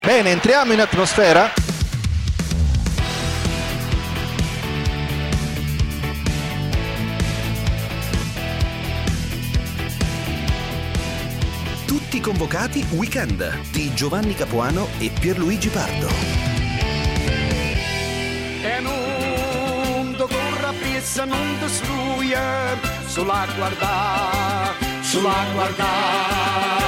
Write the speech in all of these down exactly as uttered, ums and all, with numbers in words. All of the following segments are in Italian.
Bene, entriamo in atmosfera. Tutti convocati Weekend di Giovanni Capuano e Pierluigi Pardo. E non ti corra pressa, non ti stuia, sulla guarda, sulla guarda.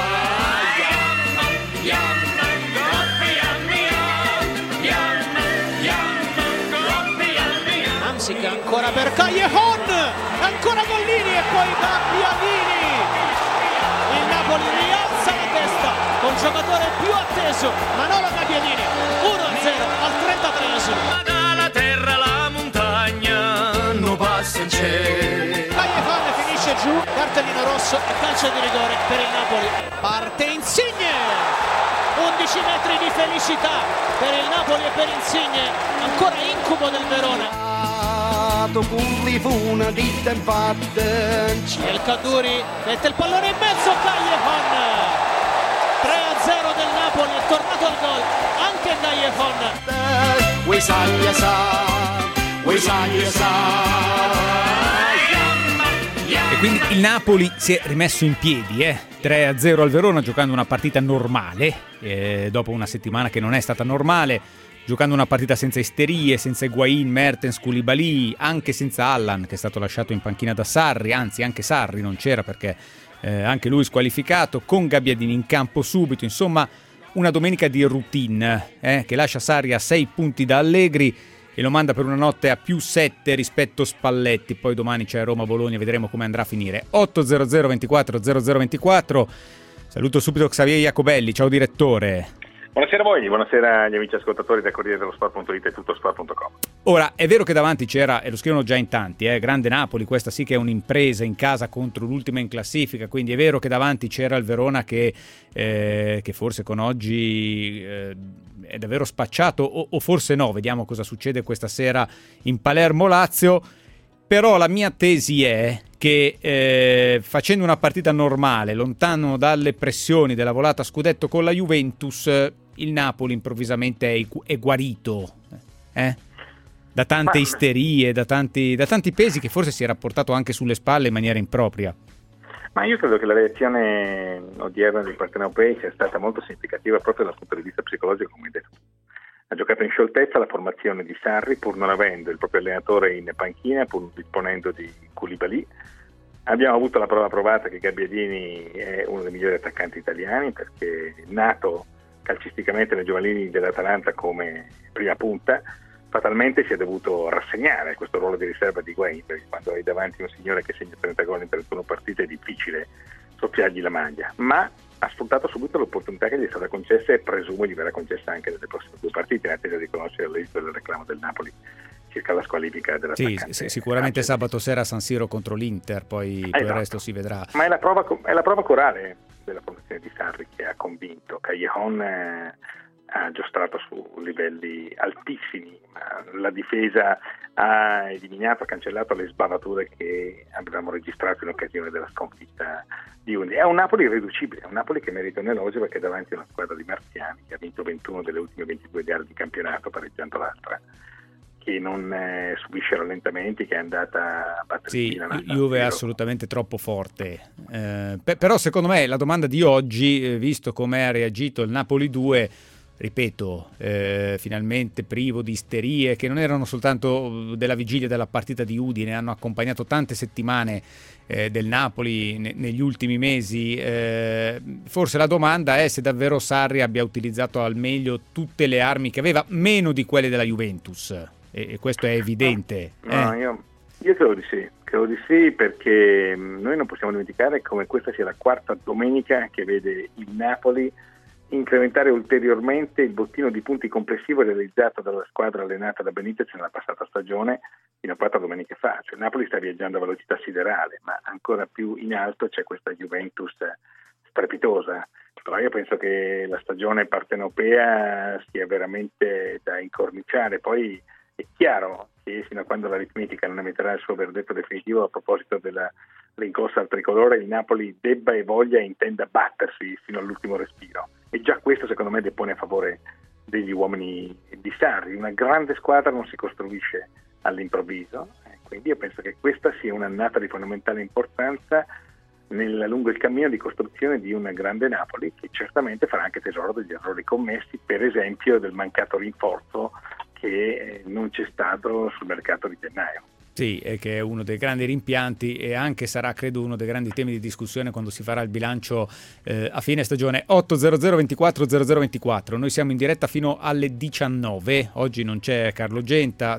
Ancora per Callejon, ancora Gollini e poi Gabbiadini. Il Napoli rialza la testa con giocatore più atteso, Manolo Gabbiadini. uno a zero al trentatreesimo. Dalla terra la montagna non passa in cielo. Callejon finisce giù, cartellino rosso e calcio di rigore per il Napoli. Parte Insigne, undici metri di felicità per il Napoli e per Insigne, ancora incubo del Verona. Una ditta in El Kaddouri mette il pallone in mezzo, Callejon. tre a zero del Napoli, è tornato al gol anche Callejon. E quindi il Napoli si è rimesso in piedi, eh? tre a zero al Verona, giocando una partita normale, eh, dopo una settimana che non è stata normale, giocando una partita senza isterie, senza Higuain, Mertens, Koulibaly, anche senza Allan che è stato lasciato in panchina da Sarri, anzi anche Sarri non c'era perché eh, anche lui squalificato, con Gabbiadini in campo subito, insomma una domenica di routine eh, che lascia Sarri a sei punti da Allegri e lo manda per una notte a più sette rispetto Spalletti. Poi domani c'è Roma-Bologna, vedremo come andrà a finire. otto zero zero ventiquattro zero zero ventiquattro. Saluto subito Xavier Jacobelli, ciao direttore. Buonasera a voi, buonasera agli amici ascoltatori del Corriere dello Sport punto it e tuttosport punto com. Ora, è vero che davanti c'era, e lo scrivono già in tanti, eh, grande Napoli, questa sì che è un'impresa in casa contro l'ultima in classifica, quindi è vero che davanti c'era il Verona che, eh, che forse con oggi eh, è davvero spacciato, o, o forse no, vediamo cosa succede questa sera in Palermo-Lazio, però la mia tesi è che eh, facendo una partita normale, lontano dalle pressioni della volata a scudetto con la Juventus, il Napoli improvvisamente è, è guarito eh? da tante Ma... isterie, da tanti, da tanti pesi che forse si era portato anche sulle spalle in maniera impropria. Ma io credo che la reazione odierna dei partenopei sia stata molto significativa proprio dal punto di vista psicologico, come hai detto. Ha giocato in scioltezza la formazione di Sarri, pur non avendo il proprio allenatore in panchina, pur disponendo di Koulibaly. Abbiamo avuto la prova provata che Gabbiadini è uno dei migliori attaccanti italiani, perché nato calcisticamente nei giovanili dell'Atalanta come prima punta, fatalmente si è dovuto rassegnare a questo ruolo di riserva di Higuain, perché quando hai davanti un signore che segna trenta gol in trentuno partite è difficile soffiargli la maglia, ma ha sfruttato subito l'opportunità che gli è stata concessa e presumo gli verrà concessa anche nelle prossime due partite, in attesa di conoscere l'esito del reclamo del Napoli circa la squalifica dell'attaccante. Sì, sicuramente sabato sera a San Siro contro l'Inter, poi, esatto. poi il resto si vedrà. Ma è la prova, è la prova corale della formazione di Sarri che ha convinto. Callejon eh, ha giostrato su livelli altissimi, ma la difesa ha eliminato, ha cancellato le sbavature che avevamo registrato in occasione della sconfitta di Udine. È un Napoli irriducibile, è un Napoli che merita un elogio perché è davanti a una squadra di marziani che ha vinto ventuno delle ultime ventidue gare di campionato, pareggiando l'altra, che non eh, subisce rallentamenti, che è andata a battere. Sì, Juve è assolutamente troppo forte, eh, pe- però secondo me la domanda di oggi, eh, visto come ha reagito il Napoli due, ripeto, eh, finalmente privo di isterie che non erano soltanto della vigilia della partita di Udine, hanno accompagnato tante settimane eh, del Napoli ne- negli ultimi mesi, eh, forse la domanda è se davvero Sarri abbia utilizzato al meglio tutte le armi che aveva, meno di quelle della Juventus. E questo è evidente. No, no, eh. io, io credo di sì, credo di sì perché noi non possiamo dimenticare come questa sia la quarta domenica che vede il Napoli incrementare ulteriormente il bottino di punti complessivo realizzato dalla squadra allenata da Benitez nella passata stagione fino a quattro domeniche fa. Cioè, il Napoli sta viaggiando a velocità siderale, ma ancora più in alto c'è questa Juventus strepitosa. Però io penso che la stagione partenopea sia veramente da incorniciare. Poi è chiaro che fino a quando l'aritmetica non emetterà il suo verdetto definitivo a proposito della rincorsa al tricolore, il Napoli debba e voglia e intenda battersi fino all'ultimo respiro. e già questo secondo me depone a favore degli uomini di Sarri. Una grande squadra non si costruisce all'improvviso, eh, quindi io penso che questa sia un'annata di fondamentale importanza nel, lungo il cammino di costruzione di una grande Napoli, che certamente farà anche tesoro degli errori commessi, per esempio del mancato rinforzo che non c'è stato sul mercato di gennaio. Sì, e che è uno dei grandi rimpianti e anche sarà, credo, uno dei grandi temi di discussione quando si farà il bilancio eh, a fine stagione. Otto zero zero ventiquattro zero zero ventiquattro, noi siamo in diretta fino alle diciannove, oggi non c'è Carlo Genta,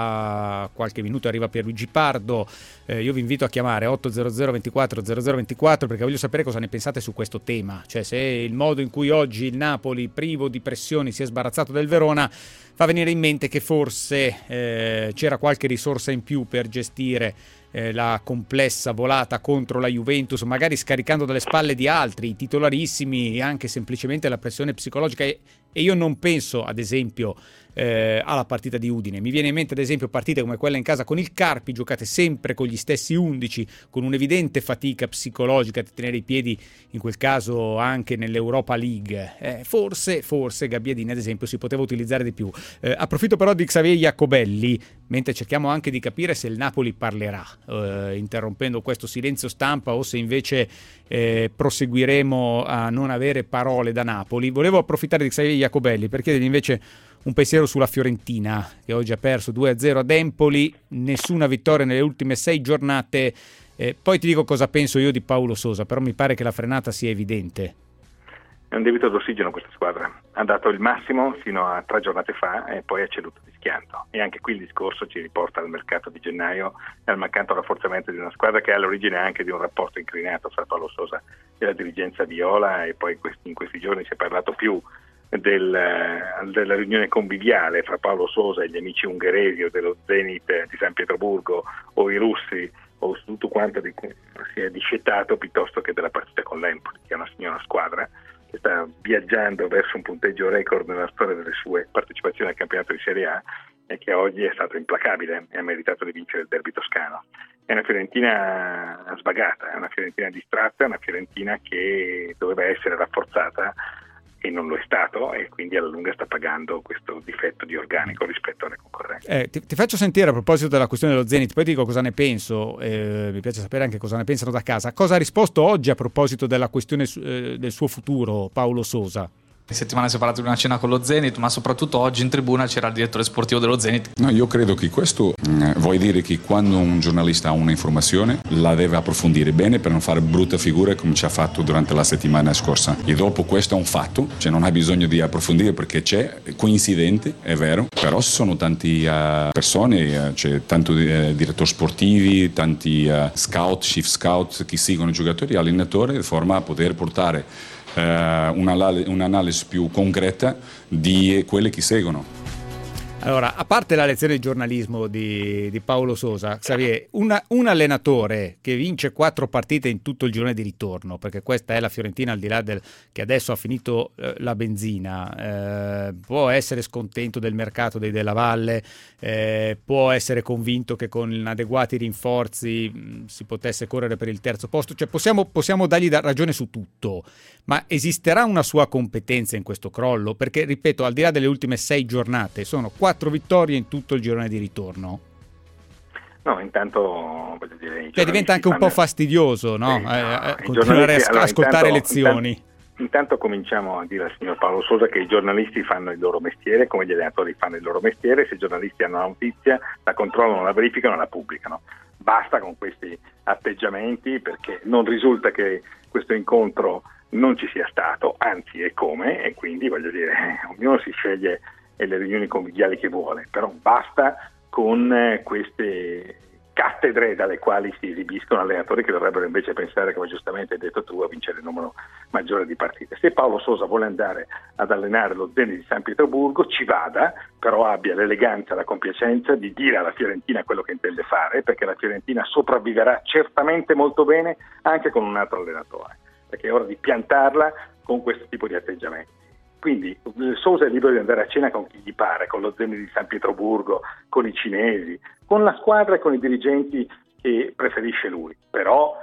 tra qualche minuto arriva Pierluigi Pardo, eh, io vi invito a chiamare otto zero zero ventiquattro zero zero ventiquattro perché voglio sapere cosa ne pensate su questo tema, cioè se il modo in cui oggi il Napoli, privo di pressioni, si è sbarazzato del Verona fa venire in mente che forse eh, c'era qualche risorsa in più per gestire eh, la complessa volata contro la Juventus, magari scaricando dalle spalle di altri, titolarissimi, anche semplicemente la pressione psicologica. E, e io non penso, ad esempio, eh, alla partita di Udine. Mi viene in mente, ad esempio, partite come quella in casa con il Carpi, giocate sempre con gli stessi undici, con un'evidente fatica psicologica di tenere i piedi, in quel caso anche nell'Europa League. Eh, forse, forse Gabbiadini, ad esempio, si poteva utilizzare di più. Eh, approfitto però di Xavier Jacobelli, mentre cerchiamo anche di capire se il Napoli parlerà, eh, interrompendo questo silenzio stampa, o se invece eh, proseguiremo a non avere parole da Napoli. Volevo approfittare di Xavier Jacobelli per chiedergli invece un pensiero sulla Fiorentina, che oggi ha perso due a zero ad Empoli, nessuna vittoria nelle ultime sei giornate. Eh, poi ti dico cosa penso io di Paulo Sousa, però mi pare che la frenata sia evidente. È un debito d'ossigeno questa squadra, ha dato il massimo fino a tre giornate fa e poi ha ceduto di schianto, e anche qui il discorso ci riporta al mercato di gennaio e al mancato rafforzamento di una squadra che è all'origine anche di un rapporto incrinato fra Paulo Sousa e la dirigenza viola, e poi in questi giorni si è parlato più del, della riunione conviviale fra Paulo Sousa e gli amici ungheresi o dello Zenit di San Pietroburgo o i russi, o su tutto quanto di cui si è discettato, piuttosto che della partita con l'Empoli, che è una signora squadra che sta viaggiando verso un punteggio record nella storia delle sue partecipazioni al campionato di Serie A e che oggi è stato implacabile e ha meritato di vincere il derby toscano. È una Fiorentina sbagata, è una Fiorentina distratta, è una Fiorentina che doveva essere rafforzata e non lo è stato, e quindi alla lunga sta pagando questo difetto di organico rispetto alle concorrenti. Eh, ti, ti faccio sentire a proposito della questione dello Zenit, poi ti dico cosa ne penso, eh, mi piace sapere anche cosa ne pensano da casa. Cosa ha risposto oggi a proposito della questione eh, del suo futuro Paulo Sousa? In settimana si è parlato di una cena con lo Zenit, ma soprattutto oggi in tribuna c'era il direttore sportivo dello Zenit. No, io credo che questo eh, vuol dire che quando un giornalista ha una informazione la deve approfondire bene per non fare brutta figura come ci ha fatto durante la settimana scorsa, e dopo questo è un fatto, cioè non ha bisogno di approfondire perché c'è, è coincidente, è vero, però ci sono tanti uh, persone, uh, c'è tanti uh, direttori sportivi, tanti uh, scout, chief scout che seguono i giocatori e allenatori di forma a poter portare Uh, un'analisi più concreta di quelle che seguono. Allora, a parte la lezione di giornalismo di, di Paulo Sousa, Xavier, una, un allenatore che vince quattro partite in tutto il girone di ritorno, perché questa è la Fiorentina, al di là del che adesso ha finito eh, la benzina, eh, può essere scontento del mercato dei Della Valle, eh, può essere convinto che con adeguati rinforzi mh, si potesse correre per il terzo posto, cioè possiamo, possiamo dargli da ragione su tutto, ma esisterà una sua competenza in questo crollo? Perché, ripeto, al di là delle ultime sei giornate, sono quattro vittorie in tutto il girone di ritorno. No, intanto voglio dire, cioè diventa anche un fanno... po' fastidioso, no? Sì, no eh, eh, continuare a allora, ascoltare intanto, lezioni. Intanto, intanto cominciamo a dire al signor Paulo Sousa che i giornalisti fanno il loro mestiere come gli allenatori fanno il loro mestiere. Se i giornalisti hanno una notizia, la controllano, la verificano, la pubblicano. Basta con questi atteggiamenti, perché non risulta che questo incontro non ci sia stato, anzi è come, e quindi voglio dire, ognuno si sceglie le riunioni conviviali che vuole, però basta con queste cattedre dalle quali si esibiscono allenatori che dovrebbero invece pensare, come giustamente hai detto tu, a vincere il numero maggiore di partite. Se Paulo Sousa vuole andare ad allenare lo Zenit di San Pietroburgo, ci vada, però abbia l'eleganza e la compiacenza di dire alla Fiorentina quello che intende fare, perché la Fiorentina sopravviverà certamente molto bene anche con un altro allenatore, perché è ora di piantarla con questo tipo di atteggiamenti. Quindi Sousa è libero di andare a cena con chi gli pare, con lo Zenit di San Pietroburgo, con i cinesi, con la squadra e con i dirigenti che preferisce lui, però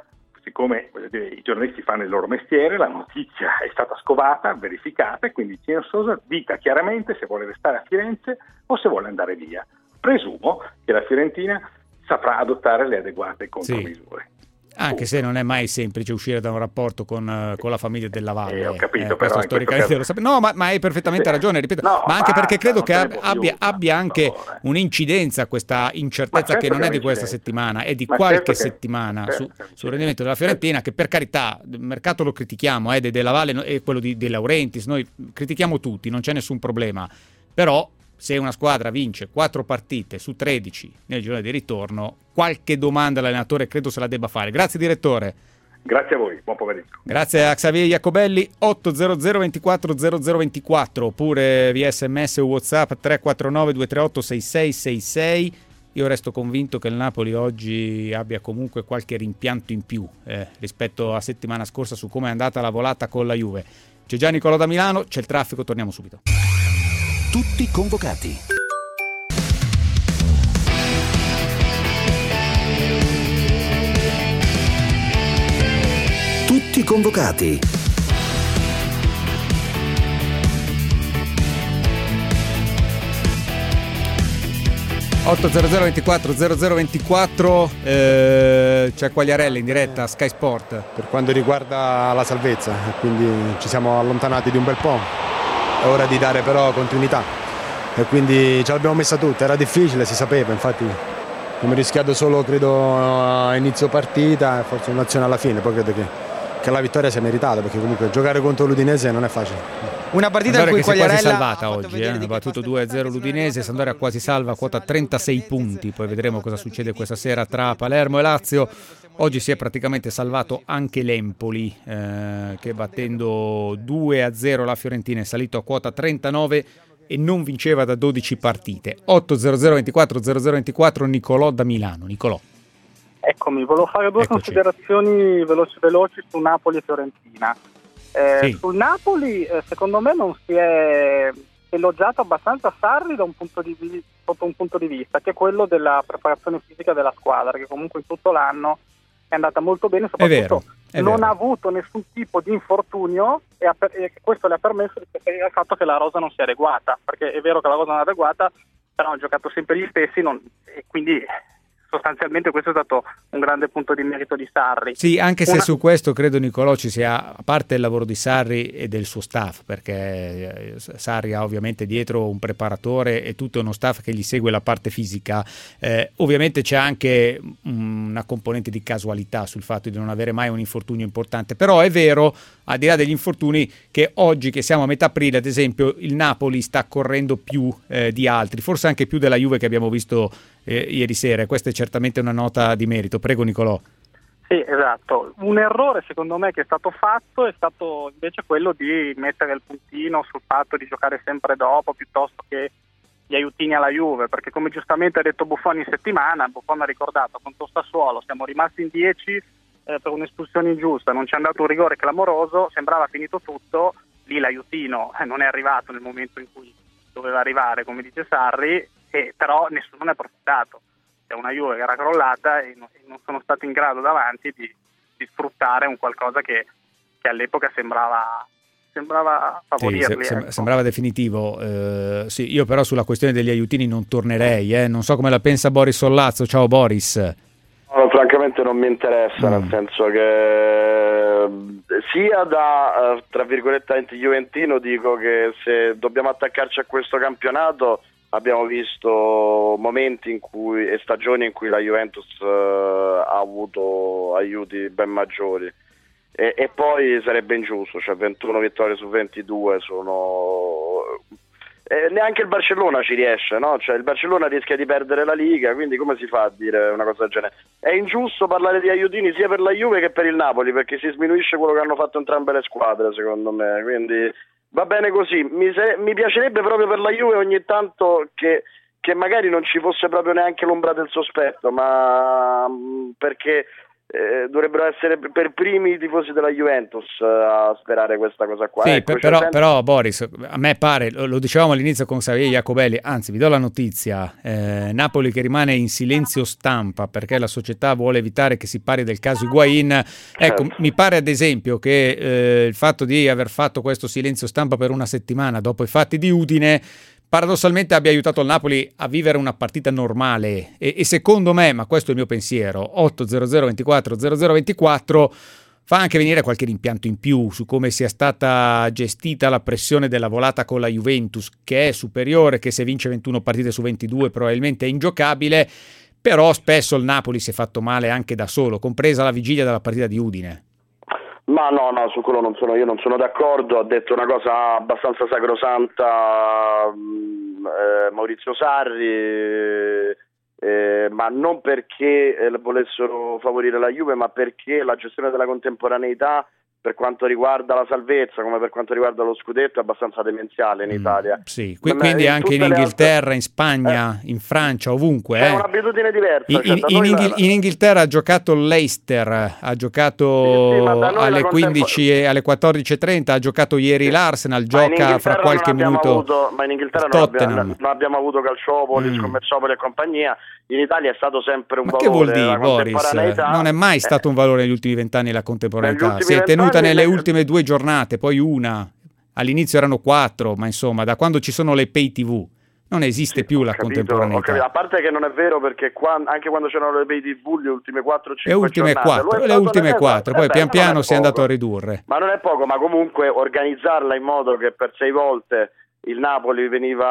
siccome voglio dire, i giornalisti fanno il loro mestiere, la notizia è stata scovata, verificata, e quindi Gino Sosa dica chiaramente se vuole restare a Firenze o se vuole andare via. Presumo che la Fiorentina saprà adottare le adeguate contromisure. Sì. Anche se non è mai semplice uscire da un rapporto con, con la famiglia Della Valle. Eh, ho capito, eh, però questo storicamente lo sapete. No, ma, ma hai perfettamente sì. ragione, ripeto. No, ma anche basta, perché credo che ab- abbia, più, abbia anche favore. un'incidenza questa incertezza certo che non che è di questa un'incidenza. settimana, è di Ma qualche certo che- settimana certo, su, certo. sul rendimento della Fiorentina, che per carità, il mercato lo critichiamo, eh, De Della Valle e quello di De Laurentiis, noi critichiamo tutti, non c'è nessun problema. Però se una squadra vince quattro partite su tredici nel girone di ritorno, qualche domanda l'allenatore credo se la debba fare. Grazie direttore. Grazie a voi, buon pomeriggio. Grazie a Xavier Iacobelli. Otto zero zero ventiquattro zero zero ventiquattro oppure via sms o WhatsApp tre quattro nove due tre otto sei sei sei sei. Io resto convinto che il Napoli oggi abbia comunque qualche rimpianto in più eh, rispetto a settimana scorsa su come è andata la volata con la Juve. C'è già Nicolò da Milano, c'è il traffico, torniamo subito. Tutti convocati. Tutti convocati. otto zero zero ventiquattro zero zero ventiquattro, eh, c'è Quagliarella in diretta Sky Sport. Per quanto riguarda la salvezza, quindi ci siamo allontanati di un bel po', è ora di dare però continuità e quindi ce l'abbiamo messa tutta, era difficile, si sapeva, infatti abbiamo rischiato solo credo a inizio partita e forse un'azione alla fine, poi credo che, che la vittoria sia meritata perché comunque giocare contro l'Udinese non è facile. Una partita in cui Sampdoria che si è Quagliarella quasi salvata oggi, eh? ha battuto due a zero l'Udinese, Sampdoria quasi salva, quota trentasei punti, poi vedremo cosa succede questa sera tra Palermo e Lazio. Oggi si è praticamente salvato anche l'Empoli eh, che battendo due a zero la Fiorentina è salito a quota trentanove e non vinceva da dodici partite. otto zero zero ventiquattro zero zero ventiquattro Nicolò da Milano. Nicolò. Eccomi, volevo fare due Eccoci. considerazioni veloci veloci su Napoli e Fiorentina. Eh, Sì. Sul Napoli eh, secondo me non si è elogiato abbastanza Sarri da un punto di vi- sotto un punto di vista, che è quello della preparazione fisica della squadra, che comunque in tutto l'anno è andata molto bene, soprattutto vero, è non vero. ha avuto nessun tipo di infortunio e, ha per- e questo le ha permesso di preferire il fatto che la rosa non sia adeguata, perché è vero che la rosa non è adeguata, però hanno giocato sempre gli stessi non- e quindi sostanzialmente questo è stato un grande punto di merito di Sarri. Sì, anche se Una- su questo credo Nicolò ci sia, a parte il lavoro di Sarri e del suo staff, perché eh, Sarri ha ovviamente dietro un preparatore e tutto uno staff che gli segue la parte fisica, eh, ovviamente c'è anche una componente di casualità sul fatto di non avere mai un infortunio importante, però è vero, al di là degli infortuni, che oggi che siamo a metà aprile ad esempio il Napoli sta correndo più eh, di altri, forse anche più della Juve che abbiamo visto eh, ieri sera, e questa è certamente una nota di merito. Prego Nicolò. Sì, esatto. Un errore secondo me che è stato fatto è stato invece quello di mettere il puntino sul fatto di giocare sempre dopo piuttosto che gli aiutini alla Juve, perché come giustamente ha detto Buffon in settimana, Buffon ha ricordato contro Sassuolo siamo rimasti in dieci eh, per un'espulsione ingiusta, non ci è andato un rigore clamoroso, sembrava finito tutto, lì l'aiutino eh, non è arrivato nel momento in cui doveva arrivare, come dice Sarri, e però nessuno ne ha approfittato. C'è una Juve che era crollata e non, e non sono stati in grado davanti di, di sfruttare un qualcosa che, che all'epoca sembrava sembrava favorirli. Sì, se- ecco. sembrava definitivo. Eh, sì, io però sulla questione degli aiutini non tornerei, eh. Non so come la pensa Boris Sollazzo. Ciao Boris. No, francamente non mi interessa, Mm. nel senso che sia da eh, tra virgolette anti-juventino dico che se dobbiamo attaccarci a questo campionato abbiamo visto momenti in cui e stagioni in cui la Juventus eh, ha avuto aiuti ben maggiori e, e poi sarebbe ingiusto, cioè ventuno vittorie su ventidue sono eh, neanche il Barcellona ci riesce, no? Cioè il Barcellona rischia di perdere la Liga, quindi come si fa a dire una cosa del genere? È ingiusto parlare di aiutini sia per la Juve che per il Napoli, perché si sminuisce quello che hanno fatto entrambe le squadre secondo me, quindi va bene così. Mi, se- mi piacerebbe proprio per la Juve ogni tanto che, che magari non ci fosse proprio neanche l'ombra del sospetto, ma mh, perché eh, dovrebbero essere per primi i tifosi della Juventus a sperare questa cosa qua. Sì, ecco, per, però, sempre... però Boris, a me pare, lo, lo dicevamo all'inizio con Xavier Jacobelli, anzi vi do la notizia, eh, Napoli che rimane in silenzio stampa perché la società vuole evitare che si parli del caso Higuain. Ecco, Certo. mi pare ad esempio che eh, il fatto di aver fatto questo silenzio stampa per una settimana dopo i fatti di Udine paradossalmente abbia aiutato il Napoli a vivere una partita normale e, e secondo me, ma questo è il mio pensiero, otto zero zero ventiquattro zero zero ventiquattro fa anche venire qualche rimpianto in più su come sia stata gestita la pressione della volata con la Juventus, che è superiore, che se vince ventuno partite su ventidue probabilmente è ingiocabile, però spesso il Napoli si è fatto male anche da solo, compresa la vigilia della partita di Udine. Ma no, no, su quello non sono io, non sono d'accordo, ha detto una cosa abbastanza sacrosanta mh, eh, Maurizio Sarri, eh, ma non perché eh, volessero favorire la Juve, ma perché la gestione della contemporaneità per quanto riguarda la salvezza come per quanto riguarda lo scudetto è abbastanza demenziale in Italia. Mm, sì, qui, Ma quindi in anche in tutte le Inghilterra, altre- in Spagna, in Francia, ovunque. È eh. un'abitudine diversa. In, cioè, in- da in noi la- Inghil- in Inghilterra ha giocato il Leicester, ha giocato Sì, sì, ma da noi la alle contempo- quindici e alle quattordici e trenta, ha giocato ieri Sì. l'Arsenal, Ma in gioca Inghilterra fra qualche non abbiamo minuto avuto, ma in Inghilterra non abbiamo, Tottenham. non abbiamo avuto Calciopoli, Mm. Scommezzopoli e compagnia. In Italia è stato sempre un Ma valore. che vuol la dire, Boris? contemporaneità. Non è mai Eh, stato un valore negli ultimi vent'anni la contemporaneità. Negli ultimi Si è tenuta vent'anni nelle ne- ultime due giornate, poi una. All'inizio erano quattro, ma insomma, da quando ci sono le pay tivù non esiste più la Ho capito, contemporaneità. ho capito. A parte che non è vero, perché qua, anche quando c'erano le pay tivù, le ultime quattro cinque Le ultime giornate, lo è quattro, le stato ultime nel- quattro, eh, poi beh, pian ma non piano è si è andato poco. a ridurre. Ma non è poco, ma comunque organizzarla in modo che per sei volte il Napoli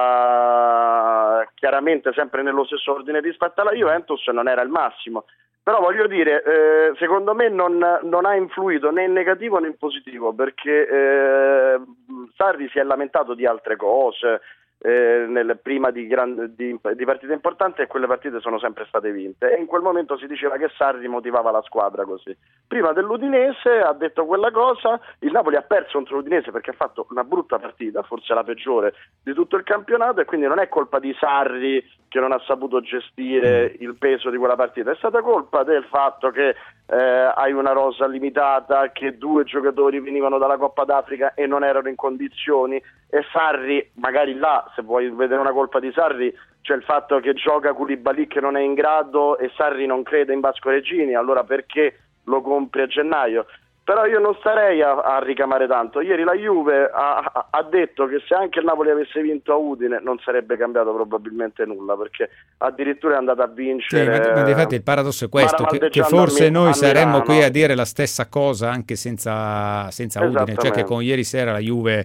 veniva chiaramente sempre nello stesso ordine rispetto alla Juventus non era il massimo. Però voglio dire, eh, secondo me non, non ha influito né in negativo né in positivo, perché eh, Sarri si è lamentato di altre cose, eh, nel, prima di, gran, di, di partite importanti, e quelle partite sono sempre state vinte, e in quel momento si diceva che Sarri motivava la squadra così. Prima dell'Udinese ha detto quella cosa, il Napoli ha perso contro l'Udinese perché ha fatto una brutta partita, forse la peggiore di tutto il campionato, e quindi non è colpa di Sarri che non ha saputo gestire il peso di quella partita, è stata colpa del fatto che eh, hai una rosa limitata, che due giocatori venivano dalla Coppa d'Africa e non erano in condizioni, e Sarri, magari là, se vuoi vedere una colpa di Sarri, c'è il fatto che gioca Koulibaly che non è in grado e Sarri non crede in Vasco Regini, allora perché lo compri a gennaio? Però io non starei a, a ricamare tanto. Ieri la Juve ha, ha detto che se anche il Napoli avesse vinto a Udine non sarebbe cambiato probabilmente nulla, perché addirittura è andata a vincere. Sì, ma, ma infatti il paradosso è questo, che, che forse a Mi- noi a saremmo Milano. qui a dire la stessa cosa anche senza, senza Udine, cioè che Esattamente. con ieri sera la Juve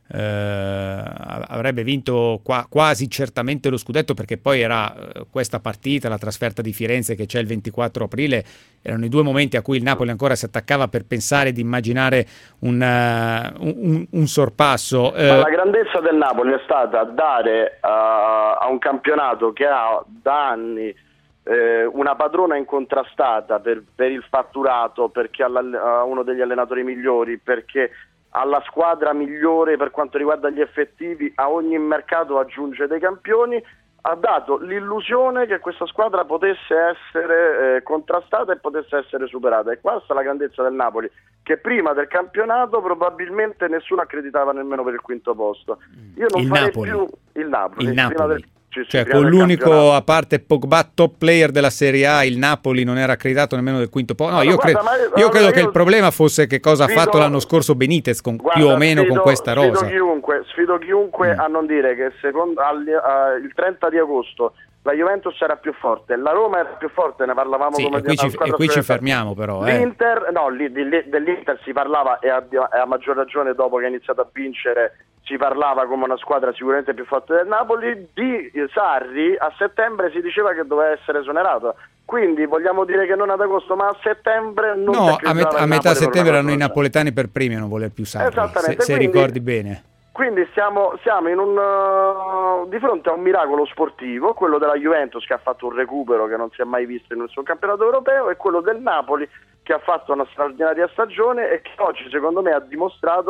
eh, avrebbe vinto qua, quasi certamente lo scudetto, perché poi era eh, questa partita, la trasferta di Firenze che c'è il ventiquattro aprile, erano i due momenti a cui il Napoli ancora si attaccava per pensare di immaginare un, uh, un, un sorpasso. Ma la grandezza del Napoli è stata dare uh, a un campionato che ha da anni eh, una padrona incontrastata per, per il fatturato, perché ha uno degli allenatori migliori, perché ha la squadra migliore per quanto riguarda gli effettivi, a ogni mercato aggiunge dei campioni, ha dato l'illusione che questa squadra potesse essere eh, contrastata e potesse essere superata, e questa è la grandezza del Napoli, che prima del campionato probabilmente nessuno accreditava nemmeno per il quinto posto. Io non Il farei Napoli. più il Napoli, Il prima Napoli. del- sì, sì, Cioè prima con del l'unico, campionato. a parte Pogba, top player della Serie A, il Napoli non era accreditato nemmeno del quinto posto. No, Allora, io, guarda, cre- ma io- io allora, credo che io il problema fosse che cosa sfido- ha fatto l'anno scorso Benitez con, Guarda, più o meno sfido- con questa rosa. Sfido chiunque, sfido chiunque Mm. a non dire che secondo, al, uh, il trenta di agosto la Juventus era più forte, la Roma era più forte, ne parlavamo Sì, come e qui, di ci, una squadra e qui ci sfidata. fermiamo però. Eh. L'Inter, no, lì, di- lì- dell'Inter si parlava, e a, e a maggior ragione dopo che ha iniziato a vincere si parlava come una squadra sicuramente più forte del Napoli. Di Sarri a settembre si diceva che doveva essere esonerato, quindi vogliamo dire che non ad agosto ma a settembre non si No, a, accreditava met- il a metà Napoli per settembre una erano i cosa. napoletani per primi a non voler più Sarri, se, Esattamente, se quindi- ricordi bene. Quindi siamo, siamo in un, uh, di fronte a un miracolo sportivo, quello della Juventus che ha fatto un recupero che non si è mai visto in nessun campionato europeo, e quello del Napoli che ha fatto una straordinaria stagione e che oggi secondo me ha dimostrato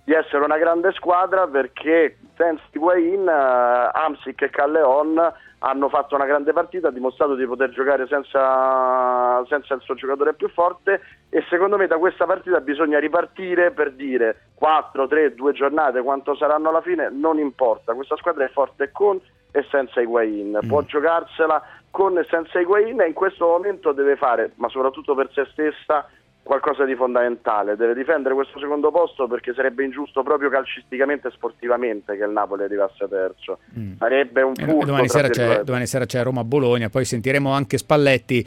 di essere una grande squadra, perché senza Higuaín, uh, Hamsik e Callejon hanno fatto una grande partita, ha dimostrato di poter giocare senza, senza il suo giocatore più forte, e secondo me da questa partita bisogna ripartire per dire quattro, tre, due giornate, quanto saranno alla fine, non importa, questa squadra è forte con e senza Higuaín, mm. può giocarsela con e senza Higuaín, e in questo momento deve fare, ma soprattutto per se stessa, qualcosa di fondamentale, deve difendere questo secondo posto, perché sarebbe ingiusto proprio calcisticamente e sportivamente che il Napoli arrivasse terzo. Mm. Sarebbe un punto. Domani sera, c'è, domani sera c'è Roma-Bologna, poi sentiremo anche Spalletti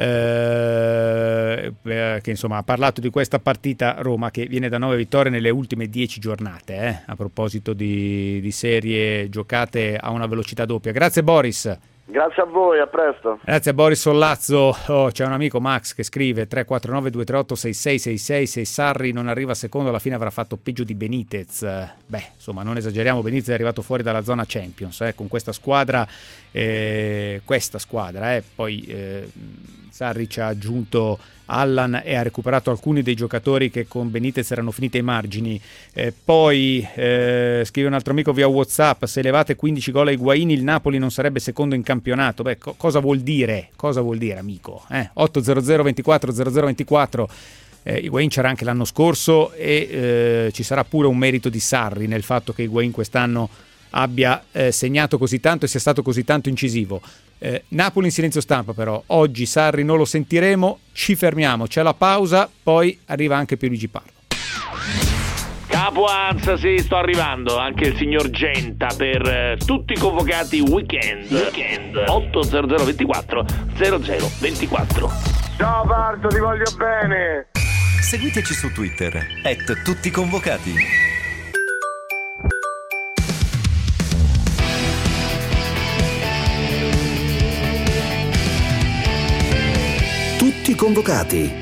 eh, che insomma ha parlato di questa partita Roma che viene da nove vittorie nelle ultime dieci giornate, eh, a proposito di, di serie giocate a una velocità doppia. Grazie Boris. Grazie a voi, a presto. Grazie a Boris Sollazzo. Oh, c'è un amico Max che scrive tre quattro nove due tre otto sei sei sei sei, se Sarri non arriva secondo alla fine avrà fatto peggio di Benitez. Beh, insomma, non esageriamo, Benitez è arrivato fuori dalla zona Champions, eh, con questa squadra eh, questa squadra, eh. Poi eh, Sarri ci ha aggiunto Allan e ha recuperato alcuni dei giocatori che con Benitez erano finiti ai margini. Eh, poi eh, scrive un altro amico via WhatsApp: se levate quindici gol a Higuaín il Napoli non sarebbe secondo in campionato. Beh, co- cosa vuol dire? Cosa vuol dire, amico? Eh? otto zero zero ventiquattro zero zero ventiquattro. Eh, Higuaín c'era anche l'anno scorso e eh, ci sarà pure un merito di Sarri nel fatto che Higuaín quest'anno abbia eh, segnato così tanto e sia stato così tanto incisivo. Eh, Napoli in silenzio stampa, però oggi Sarri non lo sentiremo, ci fermiamo, c'è la pausa, poi arriva anche Pierluigi Parlo. Capo Anza, sì, sto arrivando, anche il signor Genta per eh, tutti i convocati weekend, weekend. otto zero zero ventiquattro zero zero ventiquattro. Ciao Parto, ti voglio bene. Seguiteci su Twitter at tutti convocati. Tutti convocati.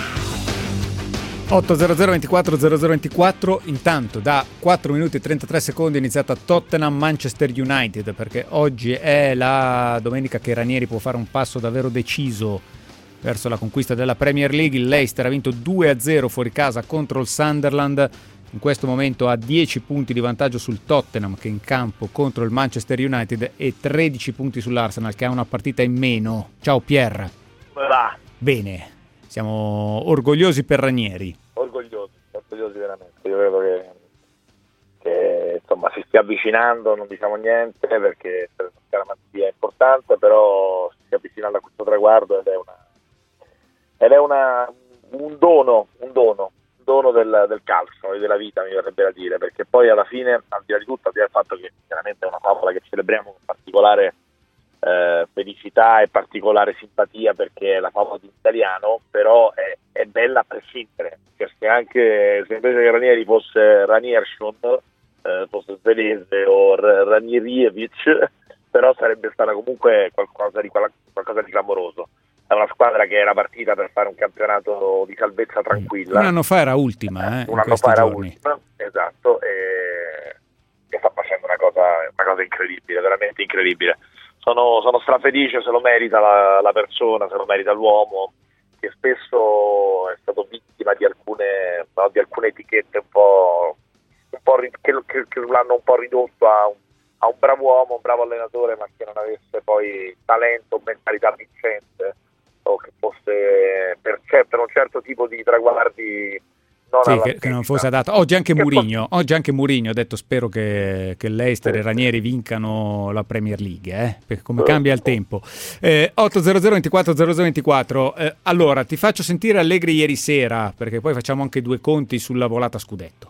otto zero zero ventiquattro zero zero ventiquattro. Intanto da quattro minuti e trentatré secondi è iniziata Tottenham Manchester United, perché oggi è la domenica che Ranieri può fare un passo davvero deciso verso la conquista della Premier League. Il Leicester ha vinto due a zero fuori casa contro il Sunderland, in questo momento ha dieci punti di vantaggio sul Tottenham che è in campo contro il Manchester United e tredici punti sull'Arsenal che ha una partita in meno. Ciao Pier. Va. Bene, siamo orgogliosi per Ranieri. Orgogliosi, orgogliosi veramente. Io credo che, che insomma si stia avvicinando, non diciamo niente perché per una scaramanzia è importante, però si avvicina a questo traguardo ed è una ed è una un dono, un dono, un dono del, del calcio e della vita, mi verrebbe da dire, perché poi alla fine, al di là di tutto, al di là del fatto che chiaramente è una favola che celebriamo con particolare Eh, felicità e particolare simpatia perché è la favola di italiano, però è, è bella a prescindere, perché se anche se invece che Ranieri fosse Raniersson, eh, fosse svedese o R- Ranierievic, però sarebbe stata comunque qualcosa di, qualcosa di clamoroso. È una squadra che era partita per fare un campionato di salvezza tranquilla. Un anno fa era ultima, eh, un anno fa era ultima, esatto, e, e sta facendo una cosa, una cosa incredibile, veramente incredibile. Sono, sono strafelice, se lo merita la, la persona, se lo merita l'uomo, che spesso è stato vittima di alcune, no, di alcune etichette un po', un po' ri, che, che, che l'hanno un po' ridotto a un, a un bravo uomo, un bravo allenatore, ma che non avesse poi talento o mentalità vincente, o che fosse per, per un certo tipo di traguardi. Sì, che, che non fosse adatta. Oggi anche Mourinho, oggi anche Mourinho ha detto spero che, che Leicester sì. e Ranieri vincano la Premier League, eh? Perché come cambia il tempo. Eh, otto zero zero ventiquattro zero zero ventiquattro. Eh, allora, ti faccio sentire Allegri ieri sera, perché poi facciamo anche due conti sulla volata scudetto.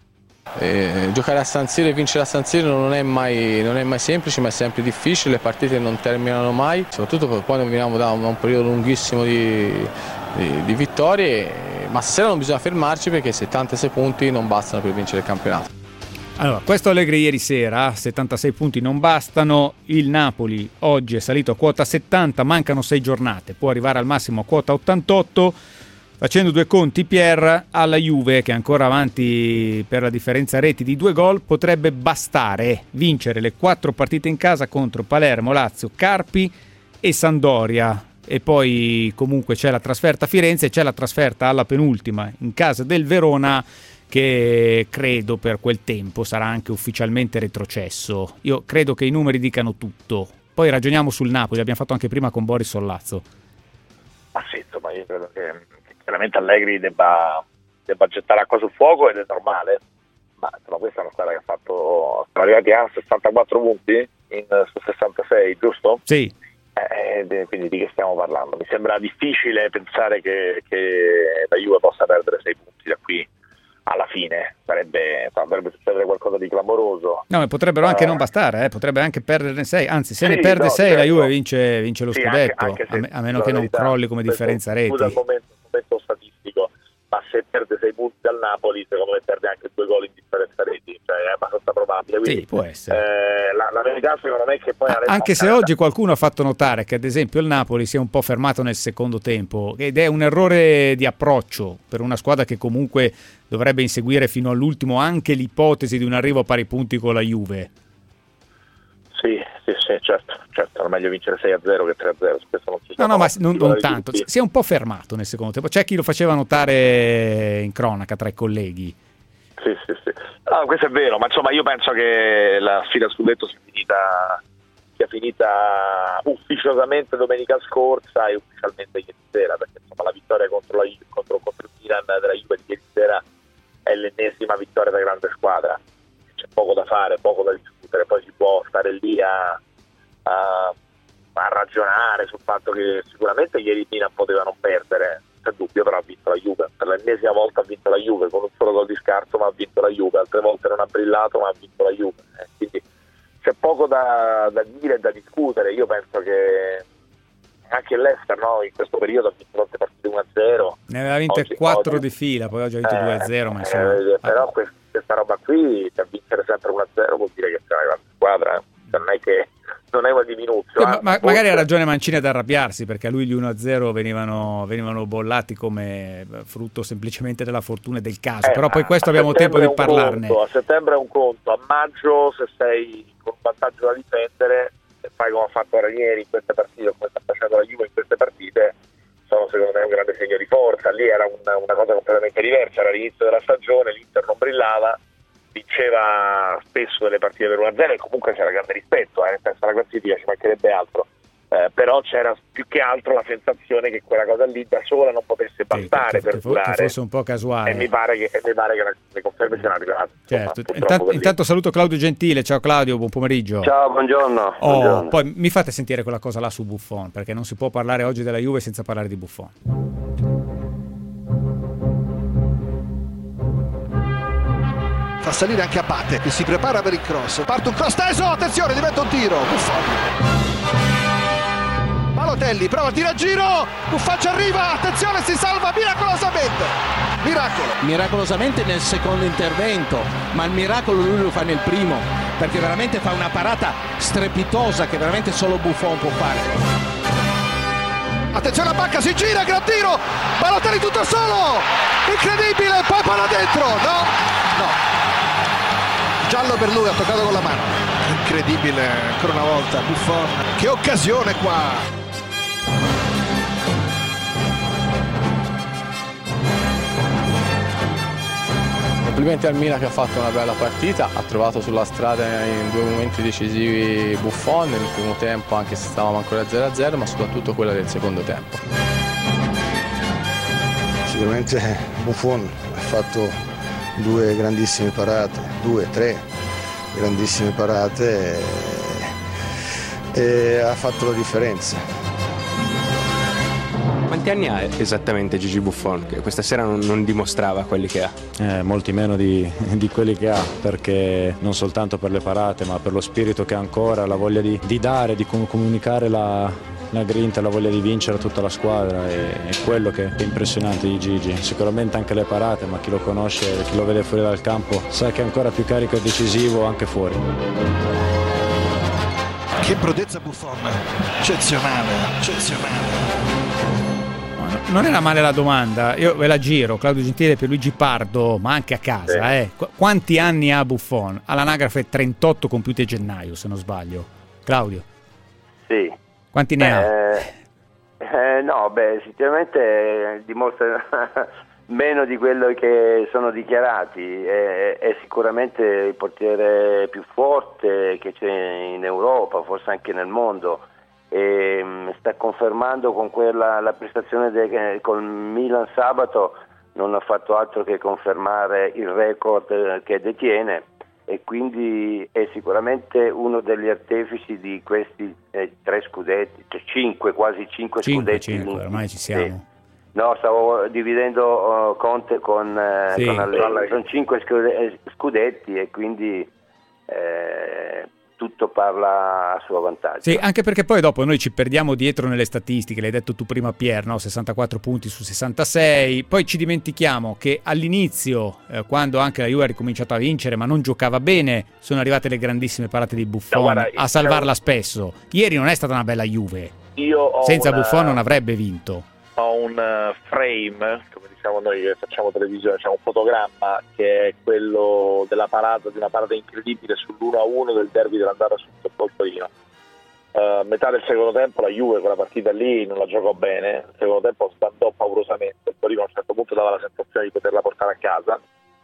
Eh, giocare a San Siro e vincere a San Siro non è mai, non è mai semplice, ma è sempre difficile, le partite non terminano mai, soprattutto poi noi veniamo da un, da un periodo lunghissimo di, di, di vittorie, ma stasera non bisogna fermarci perché settantasei punti non bastano per vincere il campionato. Allora, questo Allegri ieri sera, settantasei punti non bastano, il Napoli oggi è salito a quota settanta, mancano sei giornate, può arrivare al massimo a quota ottantotto. Facendo due conti, Pier, alla Juve, che è ancora avanti per la differenza reti di due gol, potrebbe bastare vincere le quattro partite in casa contro Palermo, Lazio, Carpi e Sampdoria. E poi comunque c'è la trasferta a Firenze e c'è la trasferta alla penultima in casa del Verona, che credo per quel tempo sarà anche ufficialmente retrocesso. Io credo che i numeri dicano tutto. Poi ragioniamo sul Napoli, l'abbiamo fatto anche prima con Boris Sollazzo. Ma sì, insomma, io credo che, che chiaramente Allegri debba, debba gettare acqua sul fuoco, ed è normale, ma insomma, questa è una squadra che ha fatto, siamo arrivati a sessantaquattro punti in, su sessantasei, giusto? Sì. Eh, quindi di che stiamo parlando? Mi sembra difficile pensare che, che la Juve possa perdere sei punti da qui alla fine, sarebbe, dovrebbe succedere qualcosa di clamoroso. No, ma potrebbero anche eh. non bastare, eh. potrebbe anche perderne sei, anzi se sì, ne perde no, sei certo. la Juve vince, vince lo sì, scudetto, anche, anche a, me, a meno che non verità, crolli come questo, differenza reti. Scusa il momento, il momento statistico, ma se perde sei punti dal Napoli, secondo me perde anche due gol in differenza reti, cioè è abbastanza probabile. Quindi, sì, può essere. Eh, la, la verità secondo me è che poi... Anche se oggi qualcuno ha fatto notare che ad esempio il Napoli si è un po' fermato nel secondo tempo, ed è un errore di approccio per una squadra che comunque dovrebbe inseguire fino all'ultimo anche l'ipotesi di un arrivo a pari punti con la Juve. Sì, sì, sì, certo, certo, è meglio vincere sei a zero che tre a zero. Questo non si no, no, ma non, non tanto, si è un po' fermato nel secondo tempo, c'è chi lo faceva notare in cronaca tra i colleghi. Sì, sì, sì. No, questo è vero, ma insomma io penso che la sfida scudetto sia finita, sia finita ufficiosamente domenica scorsa e ufficialmente ieri sera, perché insomma la vittoria contro, la, contro, contro il Milan della Juve di ieri sera è l'ennesima vittoria da grande squadra. C'è poco da fare, poco da discutere, poi si può stare lì a, a, a ragionare sul fatto che sicuramente ieri il Milan poteva non perdere, senza dubbio, però ha vinto la Juve, per l'ennesima volta ha vinto la Juve, con un solo gol di scarto ma ha vinto la Juve, altre volte non ha brillato ma ha vinto la Juve, eh, quindi c'è poco da, da dire e da discutere. Io penso che anche l'Ester, no, in questo periodo ha vinto tante partite uno a zero, ne aveva vinte quattro di fila, poi oggi ha vinto eh, due a zero, ma insomma eh, però questa, questa roba qui, per vincere sempre uno a zero vuol dire che c'è una grande squadra, eh. Non è che non è una diminuzione. Sì, ma, ma magari ha ragione Mancini ad arrabbiarsi, perché a lui gli uno a zero venivano, venivano bollati come frutto semplicemente della fortuna e del caso, eh, però poi questo abbiamo tempo di parlarne. Conto, a settembre è un conto, a maggio se sei con un vantaggio da difendere e fai come ha fatto Ranieri in queste partite, come sta facendo la Juve in queste partite, sono secondo me un grande segno di forza. Lì era una, una cosa completamente diversa, era l'inizio della stagione, l'Inter non brillava, vinceva spesso delle partite per uno a zero e comunque c'era grande rispetto, eh, nel senso la classifica ci mancherebbe altro, eh, però c'era più che altro la sensazione che quella cosa lì da sola non potesse bastare sì, per che, durare, che fosse un po' casuale, e mi pare che, e mi pare che le conferme siano arrivate. Certo. Intanto, intanto saluto Claudio Gentile. Ciao Claudio, buon pomeriggio. Ciao, buongiorno, oh, buongiorno. Poi mi fate sentire quella cosa là su Buffon, perché non si può parlare oggi della Juve senza parlare di Buffon. Fa salire anche Abate che si prepara per il cross, parte un cross teso, attenzione, diventa un tiro, Buffon. Balotelli prova a tirare a giro, Buffon ci arriva, attenzione, si salva miracolosamente, miracolo. Miracolosamente nel secondo intervento, ma il miracolo lui lo fa nel primo, perché veramente fa una parata strepitosa che veramente solo Buffon può fare. Attenzione a Bacca, si gira, gran tiro, Balotelli tutto solo, incredibile, poi palla dentro, no, no. Giallo per lui, ha toccato con la mano. Incredibile, ancora una volta, Buffon. Che occasione qua! Complimenti al Milan che ha fatto una bella partita, ha trovato sulla strada in due momenti decisivi Buffon, nel primo tempo anche se stavamo ancora zero a zero, ma soprattutto quella del secondo tempo. Sicuramente Buffon ha fatto due grandissime parate, due, tre grandissime parate e, e ha fatto la differenza. Quanti anni ha esattamente Gigi Buffon? Che questa sera non, non dimostrava quelli che ha. Eh, molti meno di, di quelli che ha, perché non soltanto per le parate, ma per lo spirito che ha ancora, la voglia di, di dare, di comunicare la, la grinta, la voglia di vincere a tutta la squadra. È, è quello che è impressionante di Gigi. Sicuramente anche le parate, ma chi lo conosce, chi lo vede fuori dal campo, sa che è ancora più carico e decisivo anche fuori. Che prodezza Buffon, eccezionale, eccezionale. Non era male la domanda, io ve la giro. Claudio Gentile, Pierluigi Pardo, ma anche a casa, sì. eh. Qu- quanti anni ha Buffon? All'anagrafe trentotto compiuti a gennaio, se non sbaglio. Claudio? Sì. Quanti ne beh, ha? Eh, no, beh, sicuramente dimostra meno di quello che sono dichiarati, è, è sicuramente il portiere più forte che c'è in Europa, forse anche nel mondo, e mh, sta confermando con quella la prestazione de, con Milan sabato, non ha fatto altro che confermare il record che detiene, e quindi è sicuramente uno degli artefici di questi eh, tre scudetti, cioè cinque, quasi cinque, cinque scudetti. cinque, ormai ci siamo. Sì. No, stavo dividendo uh, Conte con, uh, sì. con Allegri. Sono cinque scudetti e quindi eh, tutto parla a suo vantaggio. Sì, anche perché poi dopo noi ci perdiamo dietro nelle statistiche, l'hai detto tu prima Pier, no? sessantaquattro punti su sessantasei, poi ci dimentichiamo che all'inizio, eh, quando anche la Juve ha ricominciato a vincere ma non giocava bene, sono arrivate le grandissime parate di Buffon no, guarda, a salvarla spesso. Ieri non è stata una bella Juve, io ho senza una... Buffon non avrebbe vinto. Ho un uh, frame, come diciamo noi che facciamo televisione, c'è un fotogramma che è quello della parata, di una parata incredibile sull'uno a uno del derby dell'andata sul Torino. Uh, metà del secondo tempo la Juve quella partita lì non la giocò bene, il secondo tempo sbandò paurosamente, il Torino a un certo punto dava la sensazione di poterla portare a casa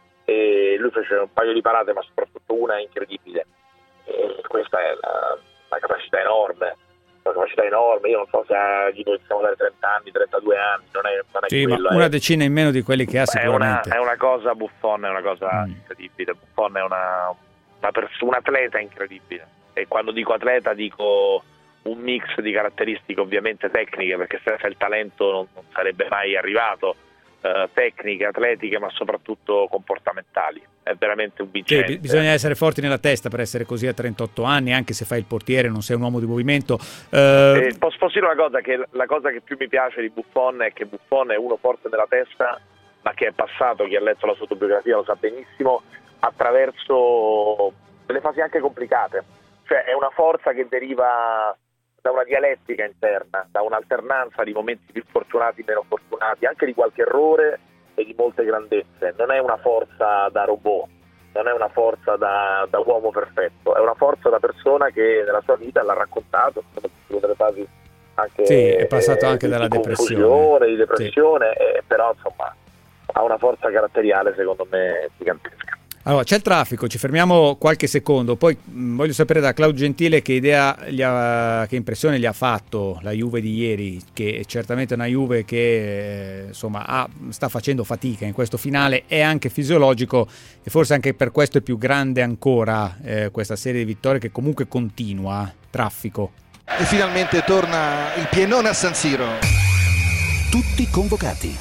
e lui fece un paio di parate, ma soprattutto una incredibile, e questa è la, una capacità enorme. Una capacità enorme, io non so se gli possiamo dare trenta anni, trentadue anni, non è, non è sì, quello, ma una è, decina in meno di quelli che ha sicuramente. È una, è una cosa, Buffon è una cosa mm. incredibile, Buffon è una, una pers- un atleta incredibile, e quando dico atleta dico un mix di caratteristiche ovviamente tecniche, perché senza il talento non, non sarebbe mai arrivato, uh, tecniche, atletiche, ma soprattutto comportamentali. È veramente un vincente. Sì, bisogna essere forti nella testa per essere così a trentotto anni, anche se fai il portiere, non sei un uomo di movimento. Eh, posso, posso dire una cosa, che la cosa che più mi piace di Buffon è che Buffon è uno forte nella testa, ma che è passato, chi ha letto la sua autobiografia lo sa benissimo, attraverso delle fasi anche complicate. Cioè è una forza che deriva da una dialettica interna, da un'alternanza di momenti più fortunati, meno fortunati, anche di qualche errore e di molte grandezze. Non è una forza da robot, non è una forza da, da uomo perfetto, è una forza da persona che nella sua vita l'ha raccontato, delle fasi anche, sì, è passato eh, anche di, dalla di depressione, di depressione, sì. eh, però insomma ha una forza caratteriale secondo me gigantesca. Allora, c'è il traffico, ci fermiamo qualche secondo, poi mh, voglio sapere da Claudio Gentile che idea, gli ha, che impressione gli ha fatto la Juve di ieri, che è certamente una Juve che eh, insomma ha, sta facendo fatica in questo finale, è anche fisiologico e forse anche per questo è più grande ancora eh, questa serie di vittorie che comunque continua. Traffico. E finalmente torna il pienone a San Siro. Tutti convocati.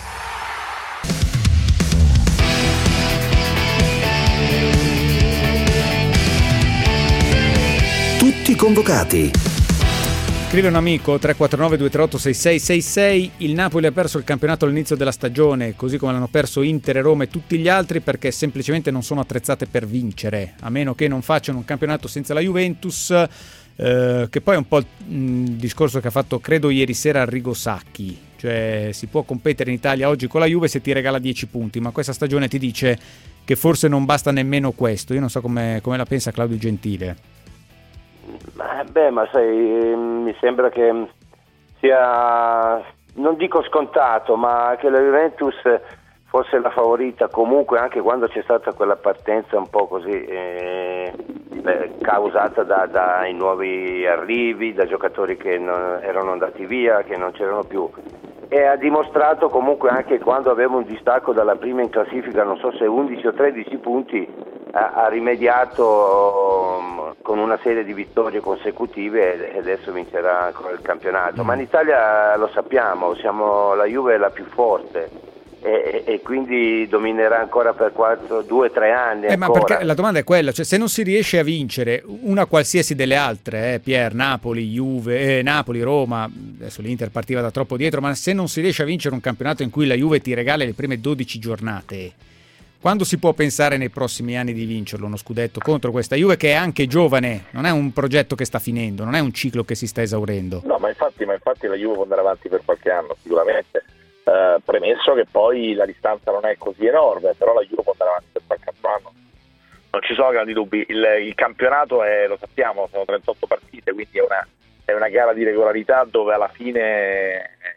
Tutti convocati. Scrive un amico tre quattro nove due tre otto sei sei sei sei: il Napoli ha perso il campionato all'inizio della stagione, così come l'hanno perso Inter e Roma e tutti gli altri, perché semplicemente non sono attrezzate per vincere, a meno che non facciano un campionato senza la Juventus, eh, che poi è un po' il mh, discorso che ha fatto credo ieri sera Arrigo Sacchi, cioè si può competere in Italia oggi con la Juve se ti regala dieci punti, ma questa stagione ti dice che forse non basta nemmeno questo. Io non so come, come la pensa Claudio Gentile. Beh, ma sai, mi sembra che sia, non dico scontato, ma che la Juventus fosse la favorita comunque, anche quando c'è stata quella partenza un po' così eh, beh, causata da, dai nuovi arrivi, da giocatori che non, erano andati via, che non c'erano più. E ha dimostrato comunque anche quando aveva un distacco dalla prima in classifica, non so se undici o tredici punti, ha, ha rimediato um, con una serie di vittorie consecutive e adesso vincerà ancora il campionato. Ma in Italia lo sappiamo, siamo, la Juve è la più forte e, e quindi dominerà ancora per quattro, due, tre anni. Eh, ma perché la domanda è quella, cioè se non si riesce a vincere una qualsiasi delle altre, eh, Pier, Napoli, Juve, eh, Napoli, Roma, adesso l'Inter partiva da troppo dietro, ma se non si riesce a vincere un campionato in cui la Juve ti regala le prime dodici giornate, quando si può pensare nei prossimi anni di vincerlo uno scudetto contro questa Juve che è anche giovane, non è un progetto che sta finendo, non è un ciclo che si sta esaurendo? No, ma infatti, ma infatti la Juve può andare avanti per qualche anno sicuramente. Uh, premesso che poi la distanza non è così enorme, però la Juve può andare avanti per qualche altro anno, non ci sono grandi dubbi. Il, il campionato è, lo sappiamo, sono trentotto partite, quindi è una, è una gara di regolarità dove alla fine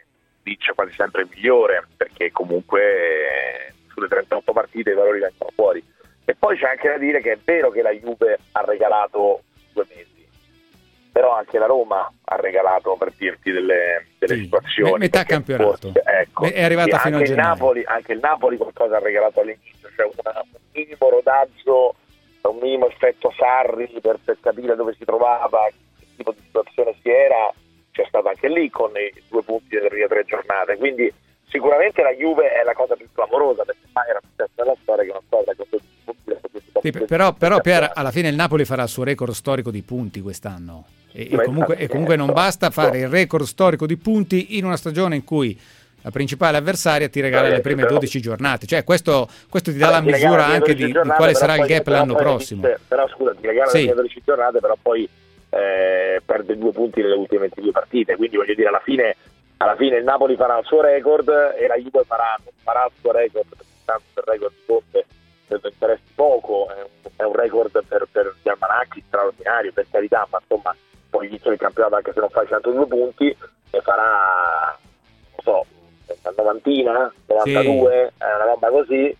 vince quasi sempre il migliore, perché comunque eh, sulle trentotto partite i valori vengono fuori. E poi c'è anche da dire che è vero che la Juve ha regalato due mesi, però anche la Roma ha regalato, per dirti, delle, delle sì, situazioni. Metà campionato. Forse, ecco, è arrivata fino a gennaio. Napoli, anche il Napoli qualcosa ha regalato all'inizio, cioè una, un minimo rodaggio, un minimo effetto Sarri per, per capire dove si trovava, che tipo di situazione si era, c'è stato anche lì con i due punti delle prime tre giornate. Quindi sicuramente la Juve è la cosa più clamorosa, perché mai era successa nella storia che una squadra con dodici punti. Sì, però, però Pier, alla fine il Napoli farà il suo record storico di punti quest'anno e, e, comunque, e comunque non basta fare il record storico di punti in una stagione in cui la principale avversaria ti regala le prime dodici giornate, cioè questo, questo ti dà la misura anche di, giornate, di quale sarà il gap l'anno prossimo. Inizia, però scusa, ti regala sì. le dodici giornate, però poi eh, perde due punti nelle ultime ventidue partite, quindi voglio dire, alla fine, alla fine il Napoli farà il suo record e la Juve farà, non farà il suo record, perché tanto il record di Conte credo interessi poco, è un, è un record per, per gli almanacchi straordinario, per carità, ma insomma poi vince il campionato anche se non fa centodue punti e farà, non so, una novantina, novantadue, sì. una roba così,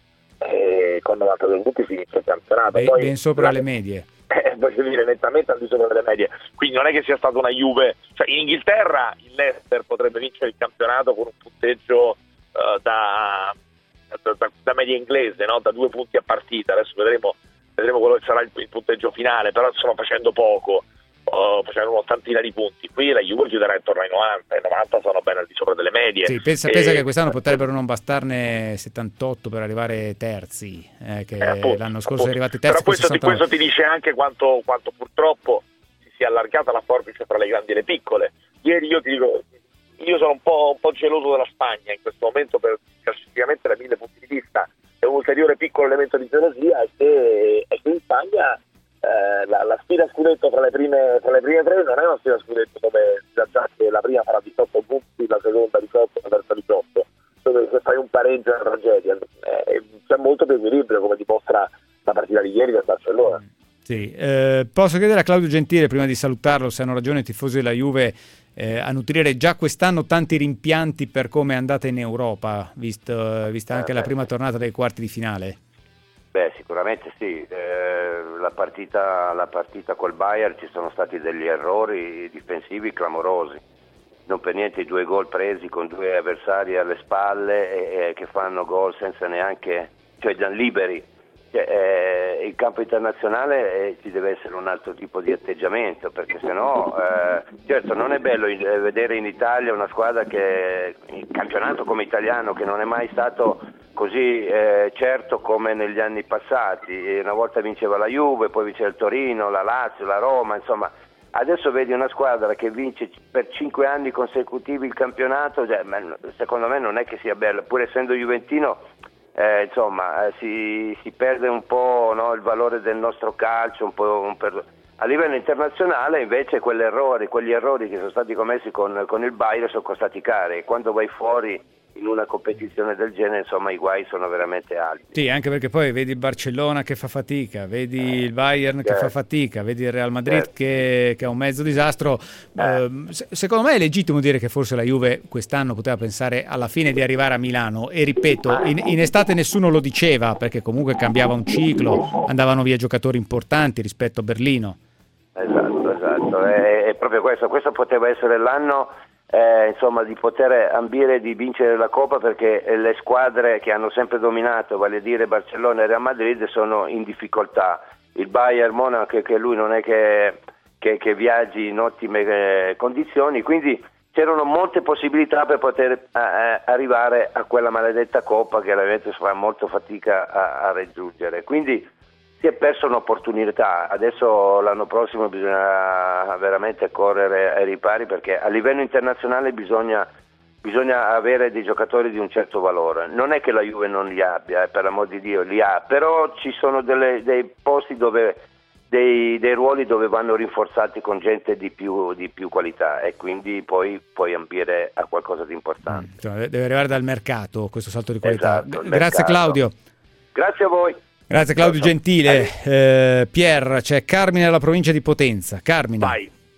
e con novantadue punti finisce il campionato. Ben, poi, ben sopra le medie. Eh, voglio dire, nettamente al di sopra delle medie, quindi non è che sia stata una Juve, cioè in Inghilterra il Leicester potrebbe vincere il campionato con un punteggio uh, da... Da, da, da media inglese, no? Da due punti a partita. Adesso vedremo, vedremo quello che sarà il, il punteggio finale, però insomma facendo poco, uh, facendo un'ottantina di punti. Qui la Juve chiuderà intorno ai novanta, i novanta sono ben al di sopra delle medie. Sì, pensa, e, pensa che quest'anno potrebbero non bastarne settantotto per arrivare terzi, eh, che eh, appunto, appunto. l'anno scorso è arrivati terzi. Però questo, questo ti dice anche quanto, quanto purtroppo si sia allargata la forbice tra le grandi e le piccole. Ieri io ti dico, io sono un po', un po' geloso della Spagna in questo momento, per classificamente da mille punti di vista è un ulteriore piccolo elemento di gelosia, è che, è che in Spagna eh, la, la sfida scudetto tra le prime tra le prime tre non è una sfida scudetto dove già, già che la prima farà diciotto punti, la seconda diciotto, la terza diciotto, dove se fai un pareggio è una tragedia, eh, c'è molto più equilibrio, come dimostra la partita di ieri del Barcellona. Sì, eh, posso chiedere a Claudio Gentile, prima di salutarlo, se hanno ragione i tifosi della Juve eh, a nutrire già quest'anno tanti rimpianti per come è andata in Europa, visto, vista anche eh, la prima tornata dei quarti di finale? Beh, sicuramente sì. Eh, la partita, la partita col Bayern ci sono stati degli errori difensivi clamorosi. Non per niente i due gol presi con due avversari alle spalle e, e che fanno gol senza neanche, cioè liberi. Cioè, eh, il campo internazionale eh, ci deve essere un altro tipo di atteggiamento, perché sennò eh, certo non è bello in, eh, vedere in Italia una squadra che il campionato come italiano che non è mai stato così eh, certo come negli anni passati. Una volta vinceva la Juve, poi vinceva il Torino, la Lazio, la Roma, insomma adesso vedi una squadra che vince per cinque anni consecutivi il campionato, cioè, secondo me non è che sia bello, pur essendo juventino. Eh, insomma eh, si, si perde un po', no, il valore del nostro calcio un po', un per... a livello internazionale invece quegli errori, quegli errori che sono stati commessi con, con il Bayern sono costati cari e quando vai fuori in una competizione del genere insomma i guai sono veramente alti. Sì, anche perché poi vedi il Barcellona che fa fatica, vedi eh, il Bayern certo. che fa fatica, vedi il Real Madrid certo. che, che è un mezzo disastro. Eh. Eh, se, secondo me è legittimo dire che forse la Juve quest'anno poteva pensare alla fine di arrivare a Milano e ripeto, in, in estate nessuno lo diceva perché comunque cambiava un ciclo, andavano via giocatori importanti rispetto a Berlino. Esatto, esatto, è, è proprio questo, questo poteva essere l'anno Eh, insomma di poter ambire di vincere la Coppa, perché le squadre che hanno sempre dominato, vale a dire Barcellona e Real Madrid, sono in difficoltà. Il Bayern Monaco che lui non è che, che, che viaggi in ottime eh, condizioni, quindi c'erano molte possibilità per poter eh, arrivare a quella maledetta Coppa che veramente fa molto fatica a, a raggiungere, quindi si è perso un'opportunità. Adesso l'anno prossimo bisogna veramente correre ai ripari, perché a livello internazionale bisogna, bisogna avere dei giocatori di un certo valore. Non è che la Juve non li abbia, eh, per l'amor di Dio li ha, però ci sono delle, dei posti dove dei, dei ruoli dove vanno rinforzati con gente di più, di più qualità e quindi poi puoi ambire a qualcosa di importante. Cioè, deve arrivare dal mercato questo salto di qualità. Esatto, Grazie mercato. Claudio. Grazie a voi. Grazie Claudio Gentile. Eh, Pier, c'è Carmine alla provincia di Potenza. Carmine. Vai.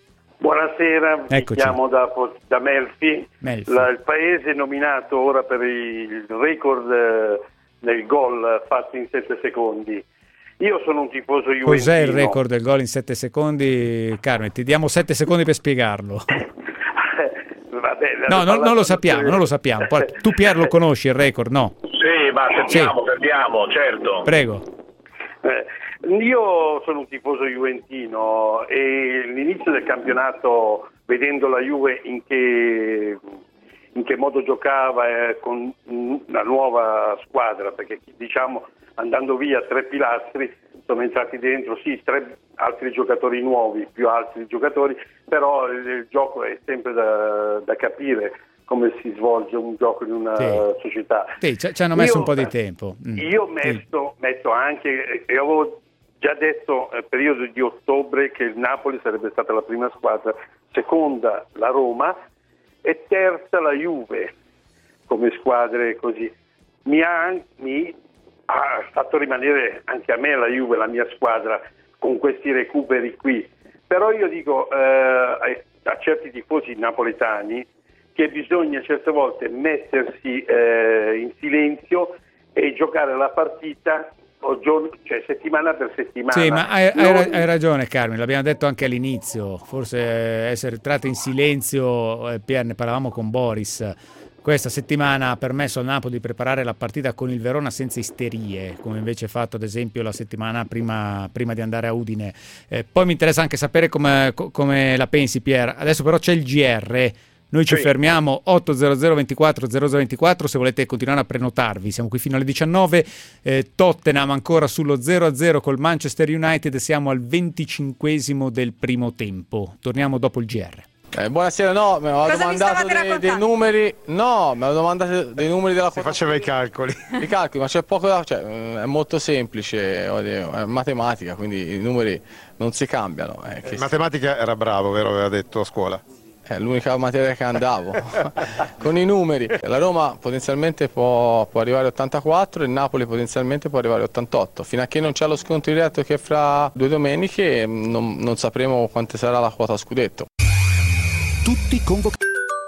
Buonasera, mi Eccoci. chiamo da, da Melfi, Melfi. La, il paese nominato ora per il record eh, nel gol fatto in sette secondi. Io sono un tifoso juventino. Cos'è il record del gol in sette secondi? Carmen, ti diamo sette secondi per spiegarlo. Vabbè, No, non, non lo sappiamo, non lo sappiamo. Poi, tu Pier lo conosci il record, no? Sì, ma sentiamo, Sì. sentiamo, certo. Prego. Eh, io sono un tifoso juventino e l'inizio del campionato, vedendo la Juve in che, in che modo giocava eh, con una nuova squadra, perché diciamo andando via tre pilastri sono entrati dentro, sì, tre altri giocatori nuovi, più altri giocatori, però il, il gioco è sempre da, da capire come si svolge un gioco in una Sì. società. Sì, ci ci hanno messo Io- un po' di tempo. Mm. Io metto, metto anche, e avevo già detto nel periodo di ottobre che il Napoli sarebbe stata la prima squadra, seconda la Roma e terza la Juve come squadre così. Mi ha, mi ha fatto rimanere anche a me la Juve, la mia squadra, con questi recuperi qui. Però io dico eh, a certi tifosi napoletani che bisogna certe volte mettersi eh, in silenzio e giocare la partita o giorno, cioè settimana per settimana. Sì, ma hai, hai Non- ra- hai ragione Carmen, l'abbiamo detto anche all'inizio, forse essere tratti in silenzio, eh, Pier, ne parlavamo con Boris, questa settimana ha permesso al Napoli di preparare la partita con il Verona senza isterie, come invece fatto ad esempio la settimana prima, prima di andare a Udine. Eh, poi mi interessa anche sapere come, co- come la pensi Pier, adesso però c'è il G R. Noi ci Sì. fermiamo otto zero zero ventiquattro zero zero ventiquattro se volete continuare a prenotarvi. Siamo qui fino alle diciannove. Eh, Tottenham ancora sullo zero a zero col Manchester United. Siamo al venticinquesimo del primo tempo. Torniamo dopo il G R. Eh, buonasera, no, mi aveva Cosa mi domandato stavate dei, dei raccontando? numeri, no, mi aveva domandato dei numeri della quota. Faceva i calcoli. I calcoli, ma c'è poco da, cioè, mm, è molto semplice, oddio, è matematica, quindi i numeri non si cambiano. eh, che In matematica era bravo, vero? Aveva detto a scuola. È l'unica materia che andavo con i numeri. La Roma potenzialmente può, può arrivare a ottantaquattro e il Napoli potenzialmente può arrivare a ottantotto. Fino a che non c'è lo scontro diretto che fra due domeniche non, non sapremo quante sarà la quota scudetto. Tutti convocati.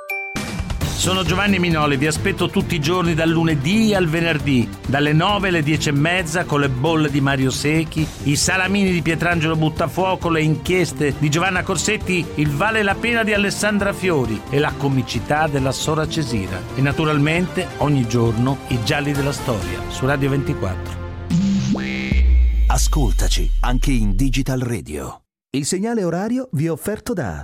Sono Giovanni Minoli, vi aspetto tutti i giorni dal lunedì al venerdì, dalle nove alle dieci e mezza con le bolle di Mario Secchi, i salamini di Pietrangelo Buttafuoco, le inchieste di Giovanna Corsetti, il Vale la pena di Alessandra Fiori e la comicità della Sora Cesira. E naturalmente ogni giorno i gialli della storia su Radio ventiquattro. Ascoltaci anche in Digital Radio. Il segnale orario vi è offerto da...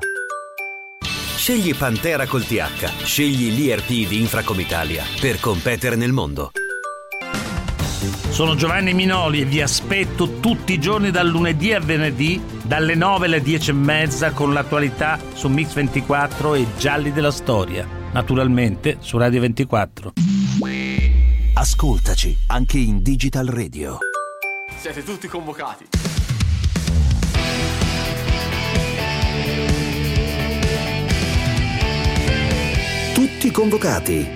Scegli Pantera col T H, scegli l'I R P di Infracom Italia per competere nel mondo. Sono Giovanni Minoli e vi aspetto tutti i giorni dal lunedì al venerdì, dalle nove alle dieci e mezza con l'attualità su Mix ventiquattro e Gialli della Storia, naturalmente su Radio ventiquattro. Ascoltaci anche in Digital Radio. Siete tutti convocati. Tutti convocati.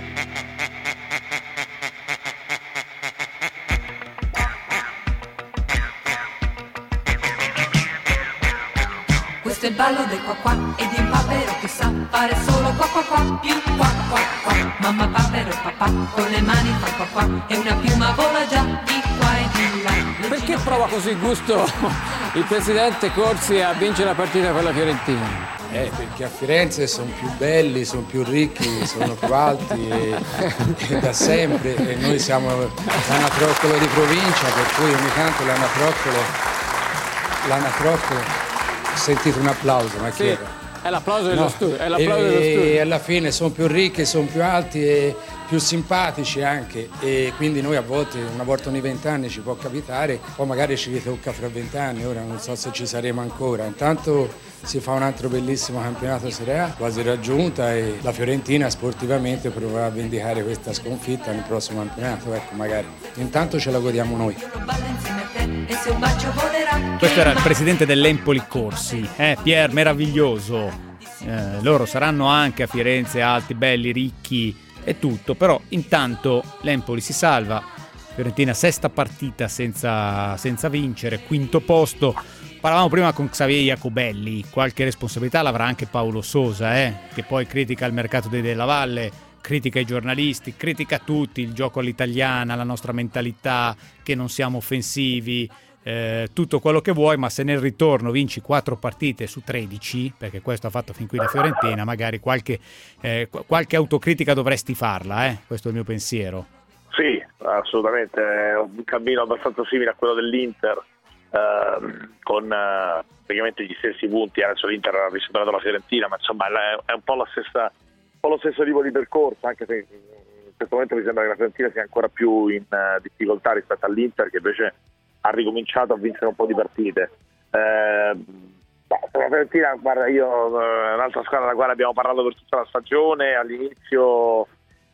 Questo è il ballo del qua qua e di un papero che sa fare solo qua qua qua più qua qua qua. Mamma papero e papà con le mani fa qua qua e una piuma vola già di qua e di là. Perché prova così gusto il presidente Corsi a vincere la partita con la Fiorentina? Eh, perché a Firenze sono più belli, sono più ricchi, sono più alti e, e da sempre e noi siamo l'anatroccolo di provincia, per cui ogni tanto l'anatroccolo, l'anatroccolo, ho sentito un applauso, ma chi Sì, era? è l'applauso dello No, studio, è l'applauso dello e, studio. e alla fine sono più ricchi, sono più alti e più simpatici anche e quindi noi a volte, una volta ogni vent'anni ci può capitare, poi magari ci ritocca fra vent'anni, ora non so se ci saremo ancora. Intanto si fa un altro bellissimo campionato Serie A, quasi raggiunta e la Fiorentina sportivamente proverà a vendicare questa sconfitta nel prossimo campionato, ecco magari. Intanto ce la godiamo noi. Questo era il presidente dell'Empoli Corsi, eh, Pier, meraviglioso. Eh, loro saranno anche a Firenze alti, belli, ricchi e tutto, però intanto l'Empoli si salva. Fiorentina sesta partita senza, senza vincere, quinto posto. Parlavamo prima con Xavier Jacobelli, qualche responsabilità l'avrà anche Paolo Sosa, eh? che poi critica il mercato dei Della Valle, critica i giornalisti, critica tutti, il gioco all'italiana, la nostra mentalità, che non siamo offensivi, eh, tutto quello che vuoi, ma se nel ritorno vinci quattro partite su tredici, perché questo ha fatto fin qui la Fiorentina, magari qualche, eh, qualche autocritica dovresti farla, eh? Questo è il mio pensiero. Sì, assolutamente, è un cammino abbastanza simile a quello dell'Inter, eh, con eh, praticamente gli stessi punti. Adesso l'Inter ha risuperato la Fiorentina, ma insomma è un po' la stessa, un po' lo stesso tipo di percorso, anche se in questo momento mi sembra che la Fiorentina sia ancora più in uh, difficoltà rispetto all'Inter, che invece ha ricominciato a vincere un po' di partite. Eh, la Fiorentina, guarda, io è un'altra squadra della quale abbiamo parlato per tutta la stagione. All'inizio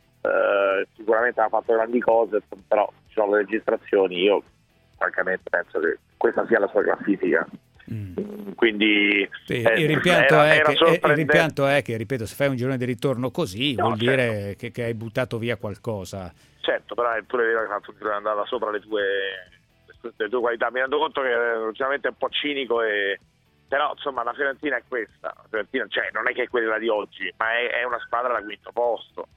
eh, sicuramente ha fatto grandi cose, però ci sono le registrazioni. Io francamente penso che questa sia la sua classifica. Mm. Quindi sì, eh, il, rimpianto era, è era che, il rimpianto è che, ripeto, se fai un girone di ritorno così, no, vuol certo. dire che, che hai buttato via qualcosa. Certo, però è pure vero che ha fatto un girone andata sopra le tue, le tue qualità. Mi rendo conto che ultimamente è un po' cinico, e però insomma la Fiorentina è questa. La Fiorentina, cioè, non è che è quella di oggi, ma è, è una squadra da quinto posto.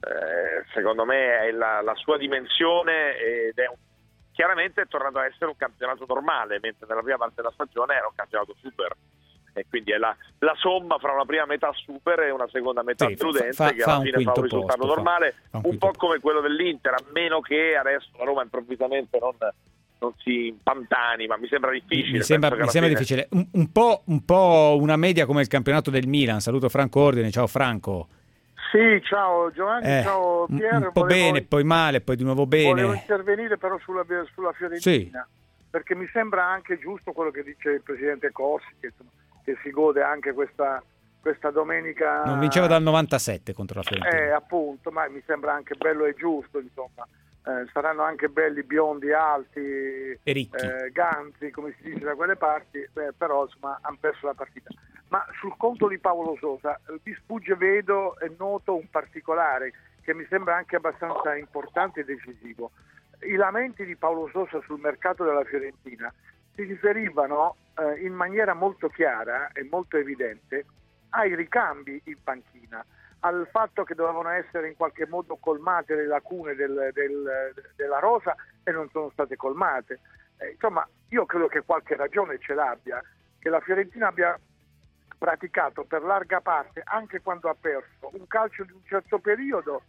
Eh, secondo me è la, la sua dimensione, ed è un, chiaramente è tornato a essere un campionato normale, mentre nella prima parte della stagione era un campionato super, e quindi è la, la somma fra una prima metà super e una seconda metà sì, prudente, fa, che fa alla fine fa un risultato posto, normale, fa, fa un, un po' come quello dell'Inter, a meno che adesso la Roma improvvisamente non, non si impantani, ma mi sembra difficile. Mi sembra, mi sembra fine... difficile. Un, un, po', un po' una media come il campionato del Milan. Saluto Franco Ordine, ciao Franco. Sì, ciao Giovanni, Eh, ciao Pier. un po' volevo, bene, poi male, poi di nuovo bene. Volevo intervenire però sulla, sulla Fiorentina, Sì. perché mi sembra anche giusto quello che dice il presidente Corsi, che, insomma, che si gode anche questa, questa domenica. Non vinceva dal novantasette contro la Fiorentina. Eh, appunto, ma mi sembra anche bello e giusto, insomma. Eh, saranno anche belli, biondi, alti, e ricchi, eh, ganzi, come si dice da quelle parti, eh, però insomma hanno perso la partita. Ma sul conto di Paolo Sosa mi sfugge, vedo e noto un particolare che mi sembra anche abbastanza importante e decisivo. I lamenti di Paolo Sosa sul mercato della Fiorentina si riferivano eh, in maniera molto chiara e molto evidente ai ricambi in panchina, al fatto che dovevano essere in qualche modo colmate le lacune del, del, della rosa, e non sono state colmate. Eh, insomma, io credo che qualche ragione ce l'abbia, che la Fiorentina abbia praticato per larga parte, anche quando ha perso, un calcio di un certo periodo.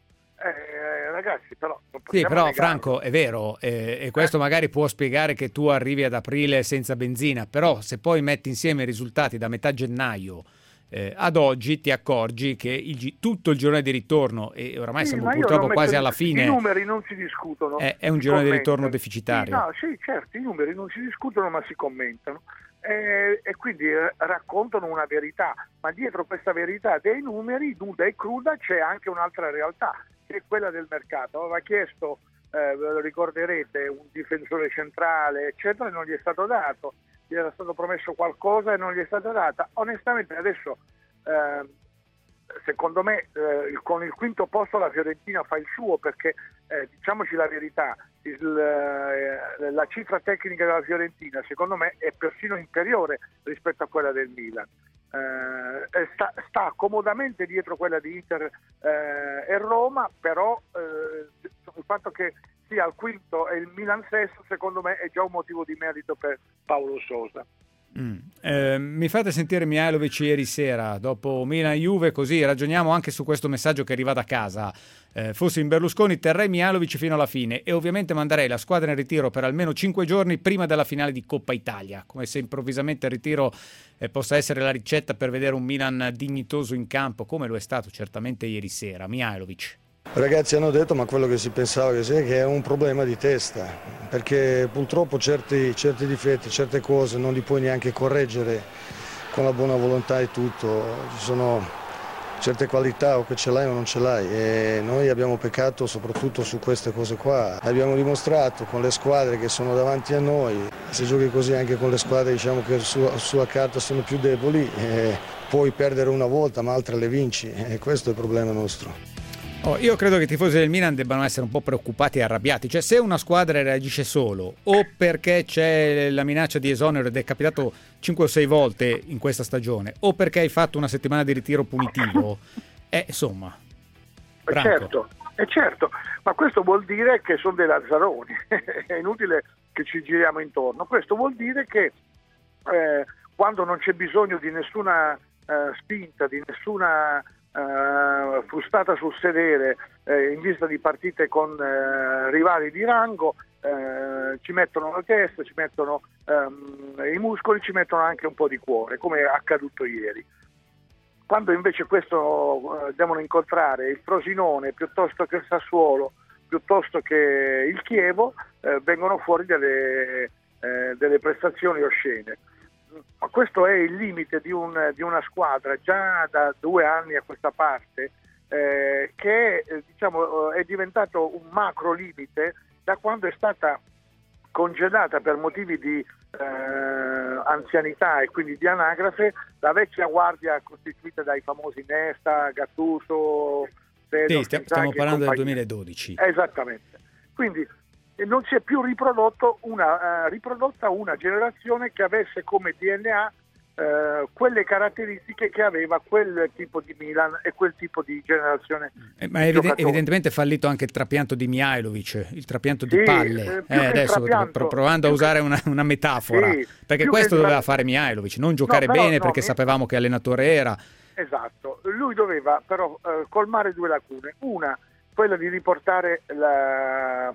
Eh, ragazzi, però non sì, però negarlo. Franco, è vero, eh, e questo eh. magari può spiegare che tu arrivi ad aprile senza benzina, però se poi metti insieme i risultati da metà gennaio Eh, ad oggi ti accorgi che il, tutto il girone di ritorno, e oramai sì, siamo purtroppo quasi alla fine, i numeri non si discutono, è, è un girone di ritorno deficitario. Sì, no, sì, certo, i numeri non si discutono ma si commentano, e, e quindi raccontano una verità, ma dietro questa verità dei numeri, nuda e cruda, c'è anche un'altra realtà, che è quella del mercato. Aveva chiesto, eh, ve lo ricorderete, un difensore centrale eccetera, e non gli è stato dato. Gli era stato promesso qualcosa e non gli è stata data. Onestamente adesso eh, secondo me eh, con il quinto posto la Fiorentina fa il suo, perché eh, diciamoci la verità, il, eh, la cifra tecnica della Fiorentina secondo me è persino inferiore rispetto a quella del Milan. Eh, sta, sta comodamente dietro quella di Inter eh, e Roma, però eh, il fatto che sia al quinto e il Milan sesto secondo me è già un motivo di merito per Paolo Sosa. Mm. Eh, mi fate sentire Mihajlovic ieri sera dopo Milan-Juve, così ragioniamo anche su questo messaggio che arriva da casa. Eh, fossi in Berlusconi terrei Mihajlovic fino alla fine e ovviamente manderei la squadra in ritiro per almeno cinque giorni prima della finale di Coppa Italia, come se improvvisamente il ritiro eh, possa essere la ricetta per vedere un Milan dignitoso in campo, come lo è stato certamente ieri sera. Mihajlovic. Ragazzi hanno detto, ma quello che si pensava che sia, che è un problema di testa, perché purtroppo certi, certi difetti, certe cose non li puoi neanche correggere con la buona volontà e tutto. Ci sono certe qualità o che ce l'hai o non ce l'hai, e noi abbiamo peccato soprattutto su queste cose qua. Abbiamo dimostrato con le squadre che sono davanti a noi, se giochi così anche con le squadre diciamo che su, sulla carta sono più deboli, eh, puoi perdere una volta ma altre le vinci, e questo è il problema nostro. Oh, io credo che i tifosi del Milan debbano essere un po' preoccupati e arrabbiati, cioè se una squadra reagisce solo o perché c'è la minaccia di esonero ed è capitato cinque o sei volte in questa stagione o perché hai fatto una settimana di ritiro punitivo, eh, insomma, eh certo, è certo, ma questo vuol dire che sono dei lazzaroni, è inutile che ci giriamo intorno, questo vuol dire che eh, quando non c'è bisogno di nessuna eh, spinta, di nessuna Uh, frustata sul sedere eh, in vista di partite con uh, rivali di rango, uh, ci mettono la testa, ci mettono um, i muscoli, ci mettono anche un po' di cuore, come è accaduto ieri. Quando invece questo uh, devono incontrare il Frosinone piuttosto che il Sassuolo, piuttosto che il Chievo, uh, vengono fuori delle, uh, delle prestazioni oscene. Ma questo è il limite di, un, di una squadra già da due anni a questa parte eh, che eh, diciamo, è diventato un macro limite da quando è stata congedata per motivi di eh, anzianità e quindi di anagrafe la vecchia guardia costituita dai famosi Nesta, Gattuso, Pedro, sì, stiamo parlando del duemiladodici. Esattamente. Quindi non si è più riprodotto una, uh, riprodotta una generazione che avesse come D N A uh, quelle caratteristiche che aveva quel tipo di Milan e quel tipo di generazione. Eh, ma eviden- evidentemente è fallito anche il trapianto di Mihajlovic, il trapianto di sì, palle. Eh, eh, adesso trapianto, provando a usare una, una metafora, sì, perché questo tra... doveva fare Mihajlovic, non giocare no, però, bene no, perché mi... sapevamo che allenatore era. Esatto, lui doveva però uh, colmare due lacune. Una, quella di riportare la...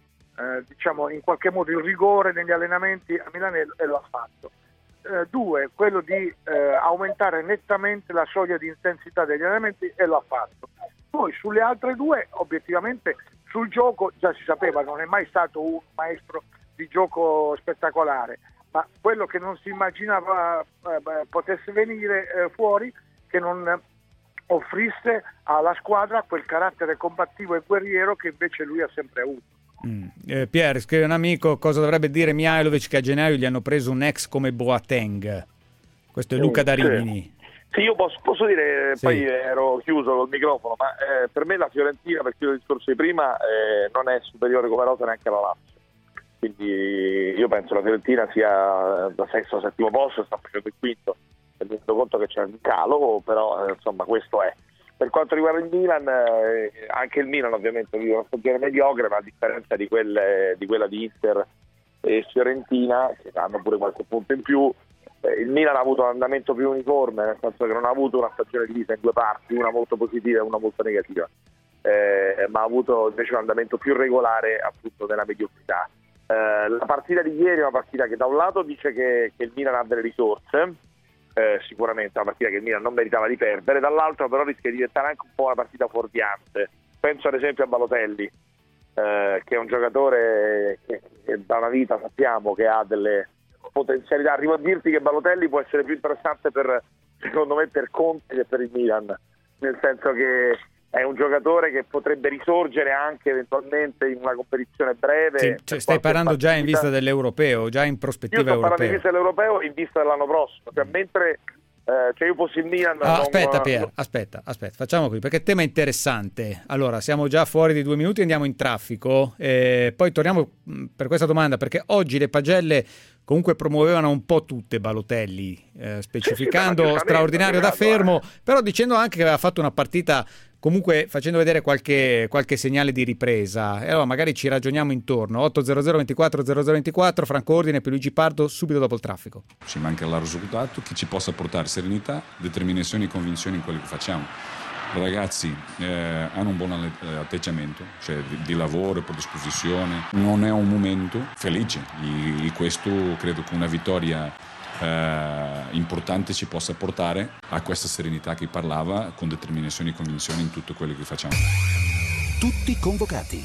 Eh, diciamo in qualche modo il rigore negli allenamenti a Milano e lo ha fatto. Eh, due, quello di eh, aumentare nettamente la soglia di intensità degli allenamenti e lo ha fatto. Poi sulle altre due, obiettivamente sul gioco già si sapeva, non è mai stato un maestro di gioco spettacolare, ma quello che non si immaginava eh, potesse venire eh, fuori, che non offrisse alla squadra quel carattere combattivo e guerriero che invece lui ha sempre avuto. Mm. Eh, Pier, scrive un amico, cosa dovrebbe dire Mihajlovic che a gennaio gli hanno preso un ex come Boateng. Questo è Luca da Rimini. Sì, io posso, posso dire, Sì. poi ero chiuso col microfono, ma eh, per me la Fiorentina, per chiudere il discorso di prima, eh, non è superiore come rosa neanche alla Lazio. Quindi io penso la Fiorentina sia da sesto o settimo posto, sta facendo il quinto, tenendo conto che c'è un calo, però eh, insomma questo è. Per quanto riguarda il Milan, eh, anche il Milan ovviamente vive una stagione mediocre, ma a differenza di, quelle, di quella di Inter e Fiorentina, che hanno pure qualche punto in più, eh, il Milan ha avuto un andamento più uniforme, nel senso che non ha avuto una stagione divisa in due parti, una molto positiva e una molto negativa, eh, ma ha avuto invece un andamento più regolare appunto nella mediocrità. Eh, la partita di ieri è una partita che da un lato dice che, che il Milan ha delle risorse, Eh, sicuramente una partita che il Milan non meritava di perdere, dall'altro però rischia di diventare anche un po' una partita fuorviante. Penso ad esempio a Balotelli, eh, che è un giocatore che, che da una vita sappiamo che ha delle potenzialità. Arrivo a dirti che Balotelli può essere più interessante per, secondo me, per Conte che per il Milan, nel senso che è un giocatore che potrebbe risorgere anche eventualmente in una competizione breve. Sì, cioè, stai parlando partita. Già in vista dell'europeo, già in prospettiva io sto europea. parlando in vista dell'europeo in vista dell'anno prossimo, cioè, mentre eh, cioè io fossi il Milan ah, non... aspetta Pier, aspetta, aspetta, facciamo qui perché il tema è interessante. Allora, siamo già fuori di due minuti, andiamo in traffico, eh, poi torniamo per questa domanda, perché oggi le pagelle comunque promuovevano un po' tutte Balotelli, eh, specificando sì, straordinario da fermo, eh. però dicendo anche che aveva fatto una partita comunque facendo vedere qualche, qualche segnale di ripresa. E allora magari ci ragioniamo intorno. otto zero zero ventiquattro zero zero ventiquattro, Franco Ordine, Pierluigi Pardo, subito dopo il traffico. Ci manca il risultato che ci possa portare serenità, determinazione e convinzione in quello che facciamo. I ragazzi eh, hanno un buon atteggiamento, cioè di, di lavoro e predisposizione. Non è un momento felice e questo credo che una vittoria eh, importante ci possa portare a questa serenità che parlava, con determinazione e convinzione in tutto quello che facciamo. Tutti convocati.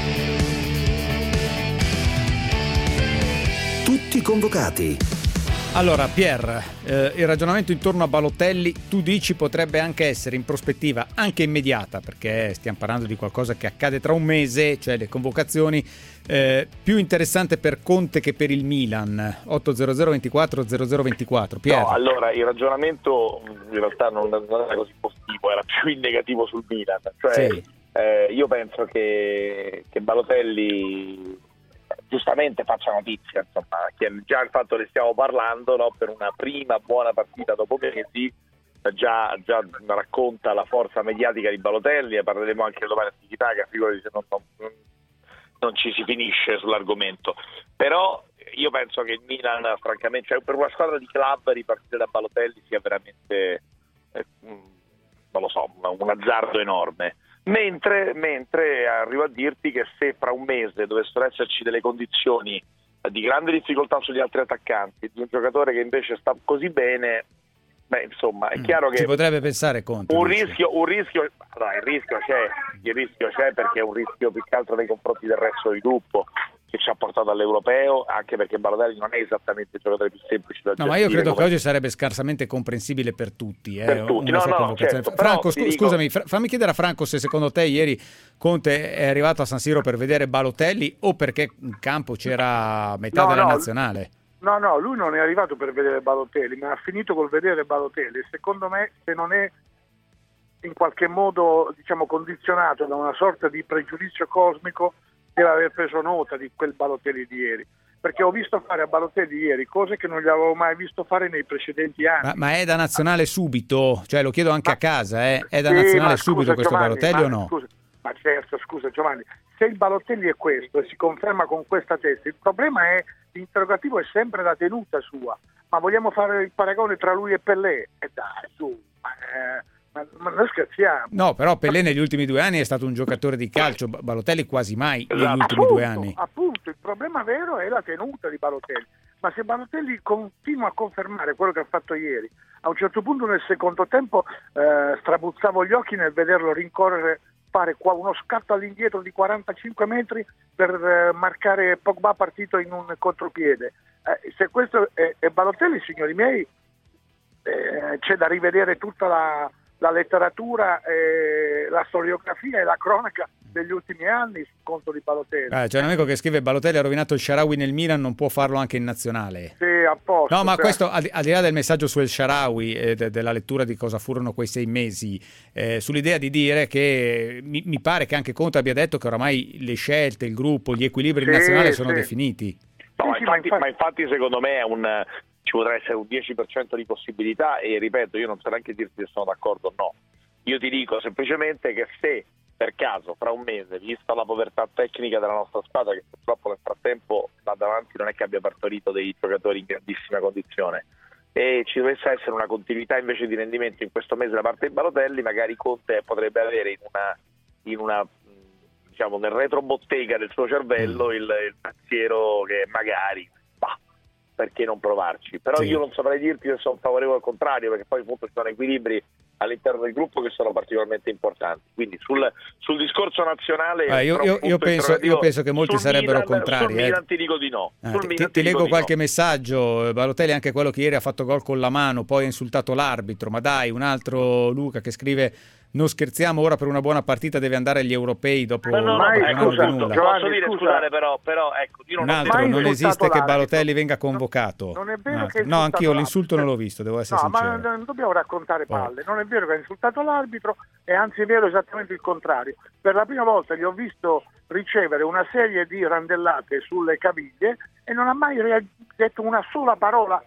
Tutti convocati. Allora Pier, eh, il ragionamento intorno a Balotelli tu dici potrebbe anche essere in prospettiva anche immediata, perché stiamo parlando di qualcosa che accade tra un mese, cioè le convocazioni, eh, più interessante per Conte che per il Milan. Ottocento ventiquattro zero zero ventiquattro. Pier. No, allora il ragionamento in realtà non, non era così positivo, era più in negativo sul Milan, cioè Sì. eh, io penso che, che Balotelli giustamente faccia notizia, insomma, che già il fatto che stiamo parlando, no, per una prima buona partita dopo mesi già, già racconta la forza mediatica di Balotelli, e parleremo anche domani a Tiki-Taka, figurati se non, non, non ci si finisce sull'argomento. Però io penso che il Milan, francamente, cioè per una squadra di club ripartire da Balotelli sia veramente eh, non lo so, un azzardo enorme. Mentre, mentre arrivo a dirti che se fra un mese dovessero esserci delle condizioni di grande difficoltà sugli altri attaccanti, di un giocatore che invece sta così bene, beh, insomma, è chiaro Ci che potrebbe pensare Conte. un dici. rischio, un rischio, no, il rischio c'è, il rischio c'è perché è un rischio più che altro nei confronti del resto del gruppo, che ci ha portato all'Europeo, anche perché Balotelli non è esattamente il giocatore più semplice da No, gestire. ma io credo come... che oggi sarebbe scarsamente comprensibile per tutti. Eh, Per tutti, una no, sua no, convocazione. certo, Franco, però scu- ti dico- scusami, Fra- fammi chiedere a Franco se secondo te ieri Conte è arrivato a San Siro per vedere Balotelli o perché in campo c'era metà No, della no, nazionale. No, no, lui non è arrivato per vedere Balotelli, ma ha finito col vedere Balotelli. Secondo me, se non è in qualche modo, diciamo, condizionato da una sorta di pregiudizio cosmico, deve aver preso nota di quel Balotelli di ieri. Perché ho visto fare a Balotelli ieri cose che non gli avevo mai visto fare nei precedenti anni. Ma, ma è da nazionale subito? Cioè lo chiedo anche a casa, eh? È da Sì, nazionale ma subito scusa, questo Giovanni, Balotelli ma o no? Scusa, ma certo, scusa Giovanni, se il Balotelli è questo e si conferma con questa testa, il problema è, l'interrogativo è sempre la tenuta sua. Ma vogliamo fare il paragone tra lui e Pelé? E dai, su, ma, eh, ma, ma noi scherziamo. No, però Pelé negli ultimi due anni è stato un giocatore di calcio, Ba- Balotelli quasi mai negli Esatto. ultimi appunto, due anni. Appunto, il problema vero è la tenuta di Balotelli. Ma se Balotelli continua a confermare quello che ha fatto ieri, a un certo punto nel secondo tempo eh, strabuzzavo gli occhi nel vederlo rincorrere, fare qua uno scatto all'indietro di quarantacinque metri per eh, marcare Pogba partito in un contropiede. Eh, se questo è, è Balotelli, signori miei, eh, c'è da rivedere tutta la, la letteratura, eh, la storiografia e la cronaca degli ultimi anni sul conto di Balotelli. Ah, c'è un amico che scrive: Balotelli ha rovinato il Shaarawy nel Milan, non può farlo anche in nazionale. Sì, a posto. No, ma cioè. questo al di, al di là del messaggio su El Shaarawy e de, della lettura di cosa furono quei sei mesi, eh, sull'idea di dire che mi, mi pare che anche Conte abbia detto che oramai le scelte, il gruppo, gli equilibri in Sì, nazionale sono sì. definiti. No, Sì, ma sì, infatti, ma infatti- ma infatti secondo me è un, ci potrà essere un dieci per cento di possibilità, e ripeto, io non so neanche dirti se sono d'accordo o no. Io ti dico semplicemente che se per caso fra un mese, vista la povertà tecnica della nostra squadra, che purtroppo nel frattempo da davanti non è che abbia partorito dei giocatori in grandissima condizione, e ci dovesse essere una continuità invece di rendimento in questo mese da parte di Balotelli, magari Conte potrebbe avere in una, in una diciamo nel retrobottega del suo cervello il, il pensiero che magari, bah, perché non provarci? Però Sì. io non saprei dirti se sono favorevole al contrario, perché poi appunto ci sono equilibri all'interno del gruppo che sono particolarmente importanti. Quindi sul, sul discorso nazionale Ah, io, tra un io- punto io penso, interrogativo. io penso che molti Sul sarebbero Milan- contrari. Sul eh. Milan ti dico di no. Eh, Sul ti, Milan ti- ti dico leggo di qualche no. messaggio. Balotelli è anche quello che ieri ha fatto gol con la mano, poi ha insultato l'arbitro. Ma dai, un altro Luca che scrive: non scherziamo, ora per una buona partita deve andare agli europei dopo, No, no, no, dopo mai un ecco, anno scusa, di nulla. Giovanni, posso dire, scusa. scusate, però, però ecco, io non Un ho altro, mai non insultato esiste che l'arbitro. Balotelli venga convocato. Non è Un vero altro. che ha No, insultato anch'io l'insulto non l'ho l'arbitro. visto, devo essere No, ma sincero. non dobbiamo raccontare palle. Non è vero che ha insultato l'arbitro, e anzi è vero esattamente il contrario. Per la prima volta gli ho visto ricevere una serie di randellate sulle caviglie e non ha mai rea- detto una sola parola,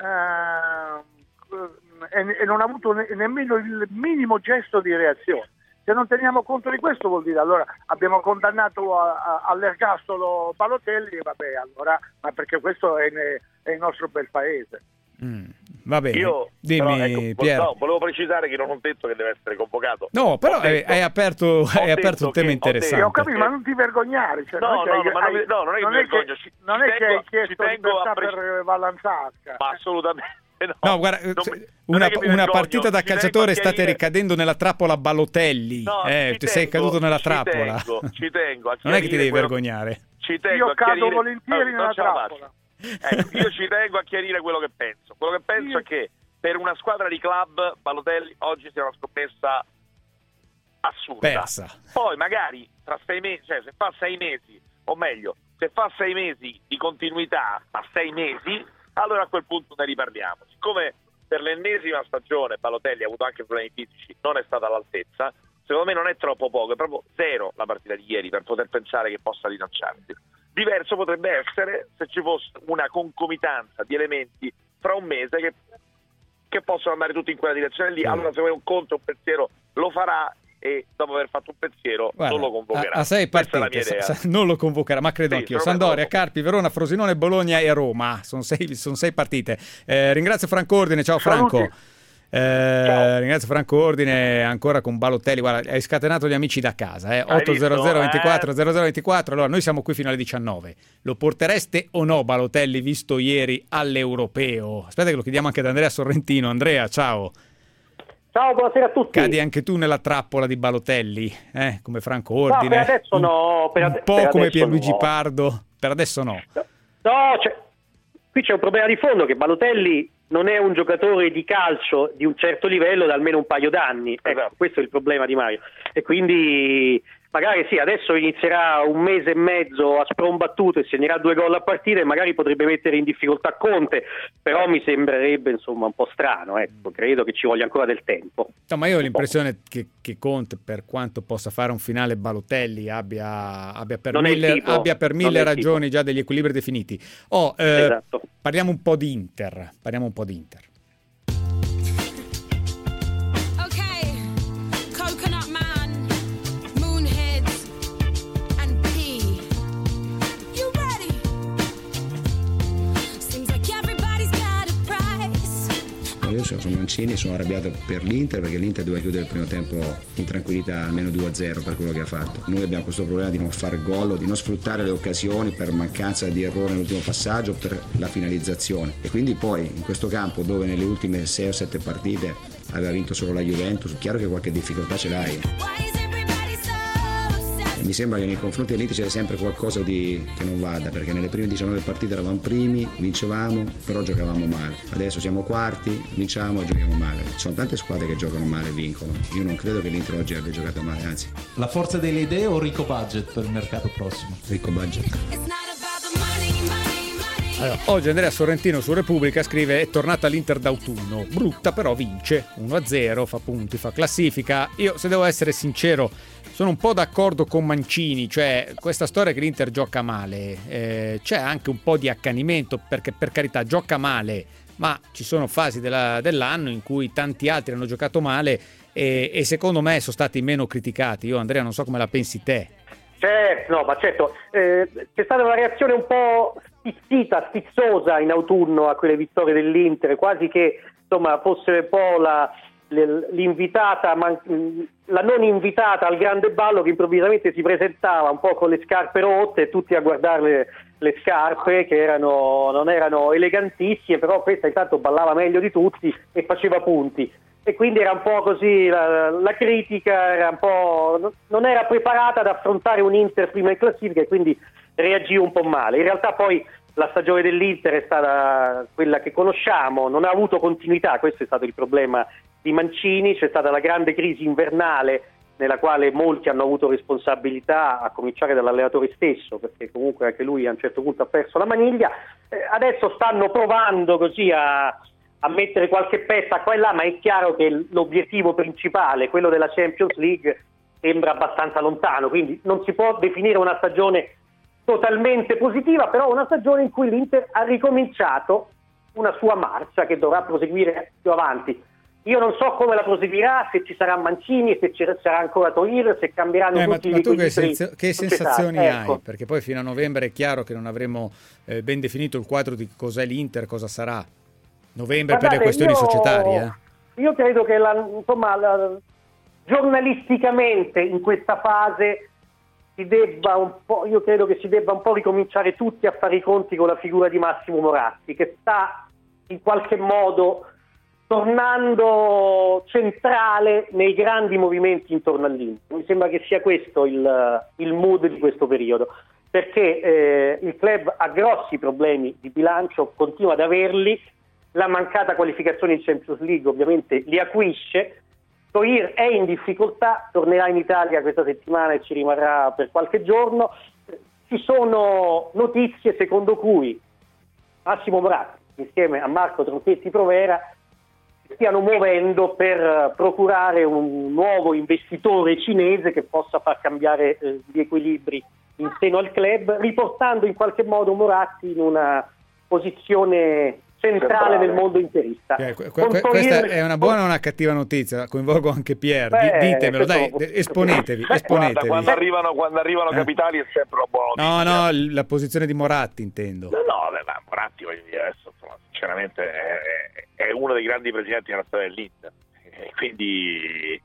eh, e, e non ha avuto ne- nemmeno il minimo gesto di reazione. Se non teniamo conto di questo, vuol dire allora abbiamo condannato a, a, all'ergastolo Balotelli, e vabbè, allora, ma perché questo è, ne, è il nostro bel paese. Mm, va bene, Io dimmi però, ecco, Pier. no, volevo precisare che non ho detto che deve essere convocato. No, però Ho detto- hai, hai aperto, hai detto aperto un che- tema ho interessante. Sì, ho capito, ma non ti vergognare. Cioè, No, non è che no, hai- no, ma non hai- mi- no, non è che mi non è che, vergogno, ci- non ci è che tengo- hai chiesto ci tengo libertà a preci- per Vallanzasca. Ma assolutamente no. No, guarda, Non mi- non una, è che mi una vergogno, partita da ci tengo calciatore a state chiarire- ricadendo nella trappola Balotelli. No, eh, ci ti sei tengo, caduto nella ci trappola. tengo, ci tengo a Non è che ti chiarire devi quello- vergognare. Ci tengo Io a cado chiarire- volentieri no, non nella ce la trappola. faccio. Ecco, io ci tengo a chiarire quello che penso. Quello che penso è che per una squadra di club Balotelli oggi sia una scommessa assurda. Persa. Poi magari tra sei mesi, cioè se fa sei mesi, o meglio, se fa sei mesi di continuità, ma sei mesi, allora a quel punto ne riparliamo. Siccome per l'ennesima stagione Balotelli ha avuto anche problemi fisici, non è stata all'altezza, secondo me non è troppo poco, è proprio zero la partita di ieri per poter pensare che possa rilanciarsi. Diverso potrebbe essere se ci fosse una concomitanza di elementi fra un mese che, che possono andare tutti in quella direzione lì. Allora se vuoi un conto, un pensiero lo farà, e dopo aver fatto un pensiero Guarda, non lo convocherà. A, a sei Questa partite, è la mia idea. sa- sa- non lo convocherà, ma credo Sì, anch'io. secondo me Sampdoria, Carpi, Verona, Frosinone, Bologna e Roma. Sono sei, sono sei partite. Eh, ringrazio Franco Ordine, ciao Franco. Saluti. Eh, ringrazio Franco Ordine ancora con Balotelli. Guarda, hai scatenato gli amici da casa, eh? otto zero zero ventiquattro zero zero ventiquattro. Allora noi siamo qui fino alle diciannove. Lo portereste o no Balotelli visto ieri all'Europeo? Aspetta che lo chiediamo anche ad Andrea Sorrentino. Andrea, ciao. Ciao, buonasera a tutti. Cadi anche tu nella trappola di Balotelli, eh? Come Franco Ordine? No, per adesso no. Per ade- un po' per come adesso Pierluigi no. Pardo, per adesso no. No, cioè, qui c'è un problema di fondo, che Balotelli non è un giocatore di calcio di un certo livello da almeno un paio d'anni. Ecco, questo è il problema di Mario. E quindi magari sì, adesso inizierà un mese e mezzo a sprombattuto e segnerà due gol a partita e magari potrebbe mettere in difficoltà Conte, però mi sembrerebbe insomma un po' strano, ecco, credo che ci voglia ancora del tempo. No, ma io ho l'impressione che, che Conte, per quanto possa fare un finale Balotelli, abbia, abbia per Non è il mille, tipo, abbia per non mille è il ragioni già degli equilibri definiti. Oh, eh, Esatto. Parliamo un po' di Inter. Parliamo un po' di Inter. Coconut Man, Moonheads, and P. You ready? Seems like everybody's got a price. Io sono Mancini, sono arrabbiato per l'Inter perché l'Inter doveva chiudere il primo tempo in tranquillità, almeno due a zero per quello che ha fatto. Noi abbiamo questo problema di non fare gol o di non sfruttare le occasioni per mancanza di errore nell'ultimo passaggio, per la finalizzazione. E quindi poi in questo campo, dove nelle ultime sei o sette partite aveva vinto solo la Juventus, è chiaro che qualche difficoltà ce l'hai. Mi sembra che nei confronti dell'Inter c'è sempre qualcosa di che non vada, perché nelle prime diciannove partite eravamo primi, vincevamo, però giocavamo male. Adesso siamo quarti, vinciamo e giochiamo male. Ci sono tante squadre che giocano male e vincono. Io non credo che l'Inter oggi abbia giocato male, anzi. La forza delle idee o ricco budget per il mercato prossimo? Ricco budget. Allora, oggi Andrea Sorrentino su Repubblica scrive: è tornata l'Inter d'autunno, brutta però vince, uno a zero, fa punti, fa classifica. Io, se devo essere sincero, sono un po' d'accordo con Mancini, cioè questa storia che l'Inter gioca male, eh, c'è anche un po' di accanimento, perché per carità gioca male, ma ci sono fasi della, dell'anno in cui tanti altri hanno giocato male e, e secondo me sono stati meno criticati. Io, Andrea, non so come la pensi te. Certo, no, ma certo, eh, c'è stata una reazione un po' stizzita, stizzosa in autunno a quelle vittorie dell'Inter, quasi che insomma fosse un po' la, l'invitata, la non invitata al grande ballo che improvvisamente si presentava un po' con le scarpe rotte e tutti a guardare le, le scarpe che erano, non erano elegantissime, però questa intanto ballava meglio di tutti e faceva punti. E quindi era un po' così, la, la critica era un po', non era preparata ad affrontare un Inter prima in classifica e quindi reagì un po' male. In realtà poi la stagione dell'Inter è stata quella che conosciamo, non ha avuto continuità, questo è stato il problema di Mancini, c'è stata la grande crisi invernale nella quale molti hanno avuto responsabilità, a cominciare dall'allenatore stesso, perché comunque anche lui a un certo punto ha perso la maniglia. Eh, adesso stanno provando così a... a mettere qualche pezza qua e là, ma è chiaro che l'obiettivo principale, quello della Champions League, sembra abbastanza lontano, quindi non si può definire una stagione totalmente positiva, però una stagione in cui l'Inter ha ricominciato una sua marcia che dovrà proseguire più avanti. Io non so come la proseguirà, se ci sarà Mancini, se ci sarà ancora Toir, se cambieranno eh, tutti ma, i ma tu che, equilibri senza, che societari. sensazioni Ecco. hai? Perché poi fino a novembre è chiaro che non avremo eh, ben definito il quadro di cos'è l'Inter, cosa sarà. Novembre. Guardate, per le questioni io, societarie. Eh. Io credo che la, insomma, la, giornalisticamente in questa fase si debba un po', io credo che si debba un po' ricominciare tutti a fare i conti con la figura di Massimo Moratti, che sta in qualche modo tornando centrale nei grandi movimenti intorno all'Inter. Mi sembra che sia questo il, il mood di questo periodo. perché eh, il club ha grossi problemi di bilancio, continua ad averli, la mancata qualificazione in Champions League ovviamente li acuisce. Toir è in difficoltà, tornerà in Italia questa settimana e ci rimarrà per qualche giorno. Ci sono notizie secondo cui Massimo Moratti insieme a Marco Tronchetti Provera si stiano muovendo per procurare un nuovo investitore cinese che possa far cambiare eh, gli equilibri in seno al club, riportando in qualche modo Moratti in una posizione centrale del mondo interista. Eh, que- que- questa è una buona o una cattiva notizia? Coinvolgo anche Pier. Beh, Di- ditemelo, dai, sono... esponetevi. esponetevi. Guarda, quando arrivano, quando arrivano eh. capitali è sempre una buona notizia. No, no, la posizione di Moratti intendo. No, no, beh, ma Moratti, voglio dire, adesso insomma, sinceramente è, è uno dei grandi presidenti della storia dell'Inter, e quindi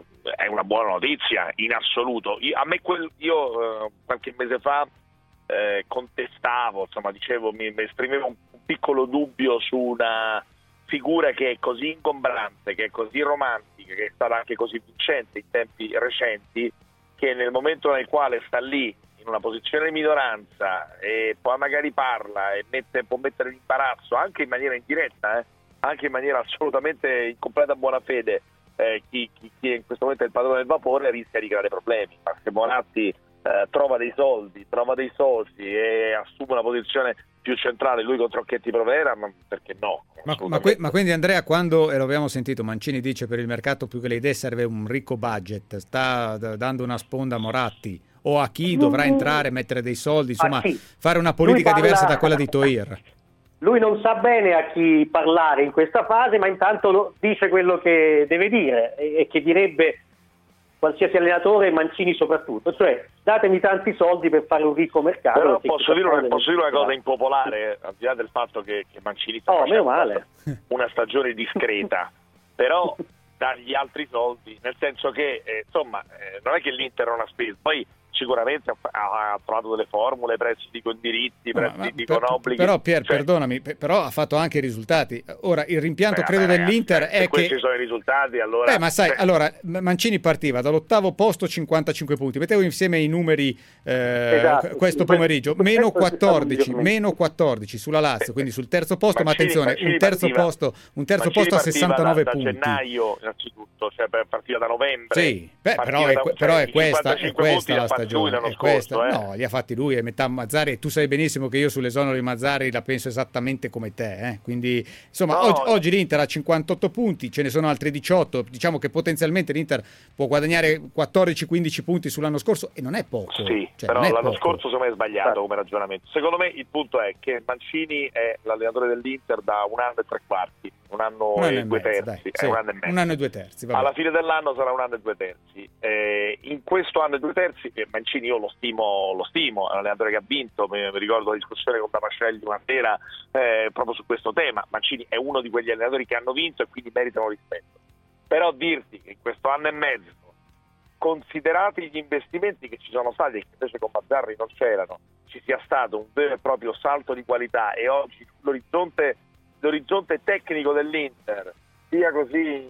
è una buona notizia in assoluto. Io, a me quel, io eh, qualche mese fa eh, contestavo, insomma, dicevo, mi, mi esprimevo un piccolo dubbio su una figura che è così ingombrante, che è così romantica, che è stata anche così vincente in tempi recenti, che nel momento nel quale sta lì in una posizione di minoranza e poi magari parla e mette, può mettere in imbarazzo anche in maniera indiretta, eh, anche in maniera assolutamente in completa buona fede, eh, chi, chi, chi in questo momento è il padrone del vapore, rischia di creare problemi. Ma se Moratti eh, trova dei soldi, trova dei soci e assume una posizione più centrale, lui con Tronchetti Provera, ma perché no? Ma, ma, que- ma quindi Andrea, quando, e lo abbiamo sentito, Mancini dice per il mercato più che le idee serve un ricco budget, sta d- dando una sponda a Moratti o a chi dovrà entrare, mettere dei soldi, insomma, ah, sì. fare una politica parla... diversa da quella di Toir. Lui non sa bene a chi parlare in questa fase, ma intanto lo, dice quello che deve dire e, e che direbbe qualsiasi allenatore, Mancini soprattutto, cioè datemi tanti soldi per fare un ricco mercato. Però posso dire, una, posso dire una cosa impopolare, al di là del fatto che, che Mancini sta oh, facendo male. una stagione discreta, però dagli altri soldi, nel senso che eh, insomma eh, non è che l'Inter non ha speso, poi sicuramente ha, ha trovato delle formule, prestiti con diritti, prestiti no, con per, obblighi. Però Pier, cioè, perdonami, però ha fatto anche i risultati. Ora, il rimpianto beh, credo beh, dell'Inter ragazzi, è se che... questi sono i risultati, allora... Beh, ma sai, cioè... allora, Mancini partiva dall'ottavo posto, cinquantacinque punti. Mettevo insieme i numeri eh, esatto, questo pomeriggio. Meno quattordici, meno quattordici sulla Lazio, quindi sul terzo posto, Mancini, ma attenzione, Mancini un terzo partiva, posto, un terzo Mancini posto a sessantanove da, punti. Da gennaio, innanzitutto, cioè partita da novembre. Sì, beh, però, è, da, però cioè, è questa, è questa la stagione. È questa, scorso, eh. No, li ha fatti lui e metà Mazzarri, e tu sai benissimo che io sull'esonero di Mazzarri la penso esattamente come te, eh? Quindi insomma no, oggi, oggi l'Inter ha cinquantotto punti, ce ne sono altri diciotto, diciamo che potenzialmente l'Inter può guadagnare quattordici quindici punti sull'anno scorso e non è poco. Sì, cioè, però non è l'anno poco. scorso secondo me è sbagliato come ragionamento. Secondo me il punto è che Mancini è l'allenatore dell'Inter da un anno e tre quarti, un anno, un anno e, e due mezzo, terzi, dai, eh, sì, un anno e mezzo. Un anno e due terzi. Vabbè. Alla fine dell'anno sarà un anno e due terzi. Eh, in questo anno e due terzi eh, Mancini io lo stimo, lo stimo, è un allenatore che ha vinto, mi, mi ricordo la discussione con Damascelli una sera eh, proprio su questo tema. Mancini è uno di quegli allenatori che hanno vinto e quindi meritano rispetto. Però dirti che in questo anno e mezzo, considerati gli investimenti che ci sono stati e che invece con Mazzarri non c'erano, ci sia stato un vero e proprio salto di qualità e oggi l'orizzonte, l'orizzonte tecnico dell'Inter sia così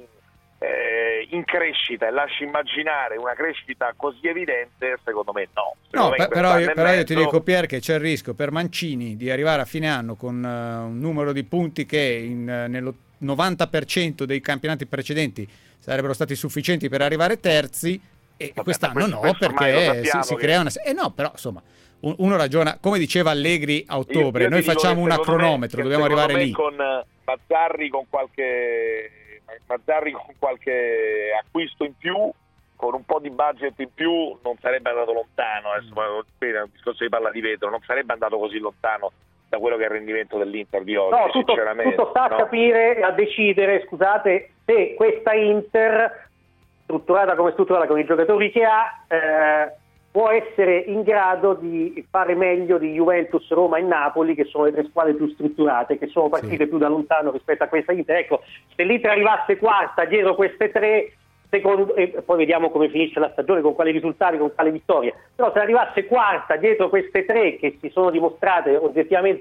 eh, in crescita e lasci immaginare una crescita così evidente, secondo me no. Secondo No, me per, però, io, però io ti mezzo... dico, Pier, che c'è il rischio per Mancini di arrivare a fine anno con uh, un numero di punti che in, uh, nello novanta per cento dei campionati precedenti sarebbero stati sufficienti per arrivare terzi e Vabbè, quest'anno questo, no, questo perché si, si che... crea una... Eh no, però insomma, un, uno ragiona, come diceva Allegri a ottobre, io, io noi facciamo una cronometro, me, dobbiamo arrivare me lì. Con Mazzarri con qualche Mazzarri con qualche acquisto in più, con un po' di budget in più, non sarebbe andato lontano. Adesso è un discorso di palla di vetro, non sarebbe andato così lontano da quello che è il rendimento dell'Inter di oggi. No, tutto, sinceramente. tutto sta no? a capire, a decidere, scusate, se questa Inter, strutturata come strutturata con i giocatori che ha, eh, può essere in grado di fare meglio di Juventus, Roma e Napoli, che sono le tre squadre più strutturate, che sono partite sì. più da lontano rispetto a questa Inter. Ecco, se l'Inter arrivasse quarta dietro queste tre, secondo, e poi vediamo come finisce la stagione, con quali risultati, con quale vittoria, però se arrivasse quarta dietro queste tre che si sono dimostrate oggettivamente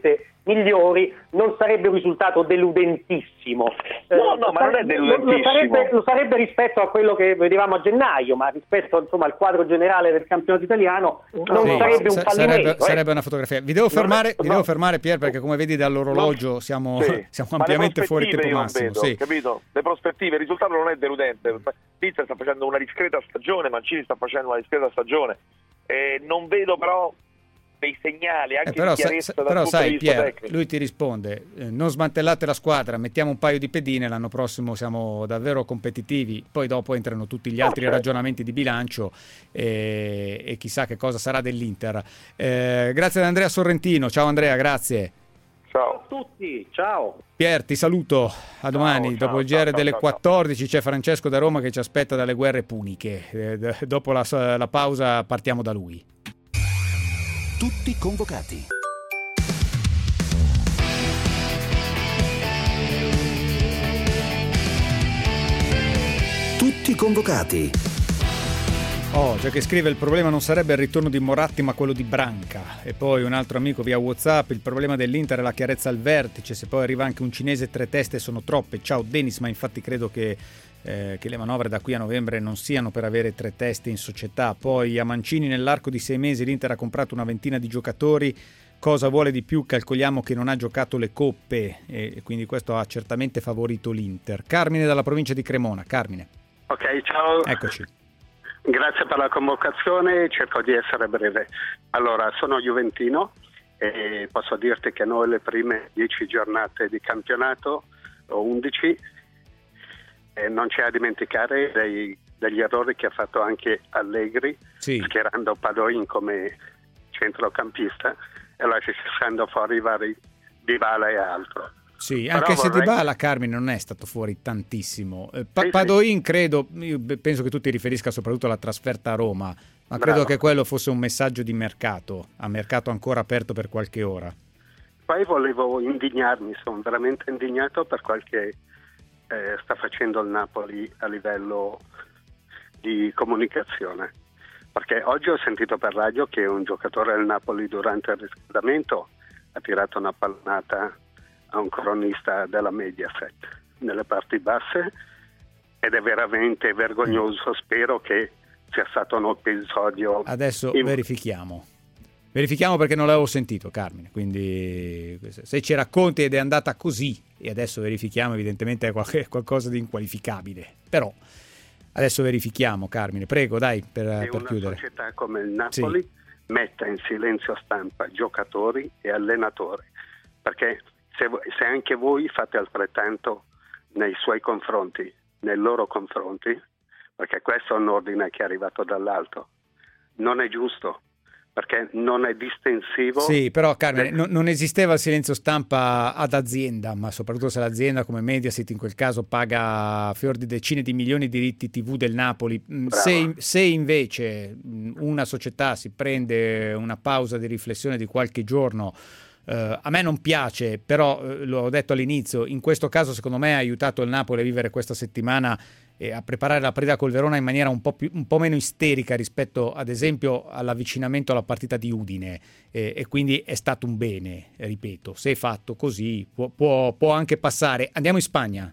migliori, non sarebbe un risultato deludentissimo. No, Eh, no, ma non è lo- deludentissimo. Lo sarebbe, lo sarebbe rispetto a quello che vedevamo a gennaio, ma rispetto insomma al quadro generale del campionato italiano non Sì, sarebbe un sa- fallimento. sarebbe, eh. sarebbe una fotografia. Vi devo fermare, vi no. devo fermare Pier, perché come vedi dall'orologio siamo, Sì. siamo Ma le ampiamente fuori prospettive tempo io non massimo. vedo, Sì. capito? Le prospettive, il risultato non è deludente. L'Inter sta facendo una discreta stagione, Mancini sta facendo una discreta stagione. Eh, non vedo però dei segnali anche Eh, però di sa- chiarezza sa- dal però punto sai di vista Pier, tecnico. lui ti risponde, eh, non smantellate la squadra, mettiamo un paio di pedine, l'anno prossimo siamo davvero competitivi, poi dopo entrano tutti gli altri certo. ragionamenti di bilancio e, e chissà che cosa sarà dell'Inter. Eh, grazie ad Andrea Sorrentino, ciao Andrea, grazie. Ciao a tutti, ciao. Pier, ti saluto, a domani. Ciao, Dopo ciao, il G R ciao, delle ciao, quattordici c'è Francesco da Roma che ci aspetta dalle guerre puniche. Eh, d- dopo la, la pausa partiamo da lui. Tutti convocati. Tutti convocati. Oh, c'è che scrive: il problema non sarebbe il ritorno di Moratti ma quello di Branca. E poi un altro amico via WhatsApp: il problema dell'Inter è la chiarezza al vertice, se poi arriva anche un cinese tre teste sono troppe. Ciao Denis, ma infatti credo che, eh, che le manovre da qui a novembre non siano per avere tre teste in società. Poi a Mancini nell'arco di sei mesi l'Inter ha comprato una ventina di giocatori. Cosa vuole di più? Calcoliamo che non ha giocato le coppe e quindi questo ha certamente favorito l'Inter. Carmine dalla provincia di Cremona. Carmine. Ok, ciao. Eccoci. Grazie per la convocazione, cerco di essere breve. Allora, sono juventino e posso dirti che noi le prime dieci giornate di campionato, o undici, e non c'è a dimenticare dei, degli errori che ha fatto anche Allegri, sì. schierando Padoin come centrocampista e lasciando fuori vari Dybala e altro. Sì, Però anche se vorrei- Dybala, Carmine, non è stato fuori tantissimo. Eh, Pa- Sì, sì. Padoin credo, io be- penso che tu ti riferisca soprattutto alla trasferta a Roma, ma credo Bravo. che quello fosse un messaggio di mercato, a mercato ancora aperto per qualche ora. Poi volevo indignarmi, sono veramente indignato per quel che eh, sta facendo il Napoli a livello di comunicazione. Perché oggi ho sentito per radio che un giocatore del Napoli durante il riscaldamento ha tirato una pallonata a un cronista della Mediaset nelle parti basse ed è veramente vergognoso. Spero che sia stato un episodio. Adesso in- verifichiamo. Verifichiamo perché non l'avevo sentito, Carmine, quindi se ci racconti ed è andata così e adesso verifichiamo, evidentemente è qualche- qualcosa di inqualificabile. Però adesso verifichiamo, Carmine, prego, dai, per, che per una chiudere. società come il Napoli metta in silenzio stampa giocatori e allenatori, perché se, vo- se anche voi fate altrettanto nei suoi confronti, nei loro confronti, perché questo è un ordine che è arrivato dall'alto, non è giusto, perché non è distensivo. Sì, però Carmine, Eh, non, non esisteva il silenzio stampa ad azienda, ma soprattutto se l'azienda come Mediaset in quel caso paga fior di decine di milioni di diritti tivù del Napoli. Mm, Se, se invece mm, una società si prende una pausa di riflessione di qualche giorno, eh, a me non piace, però eh, l'ho detto all'inizio, in questo caso secondo me ha aiutato il Napoli a vivere questa settimana e a preparare la partita col Verona in maniera un po', più, un po' meno isterica rispetto ad esempio all'avvicinamento alla partita di Udine e, e quindi è stato un bene, ripeto, se è fatto così può, può, può anche passare. Andiamo in Spagna.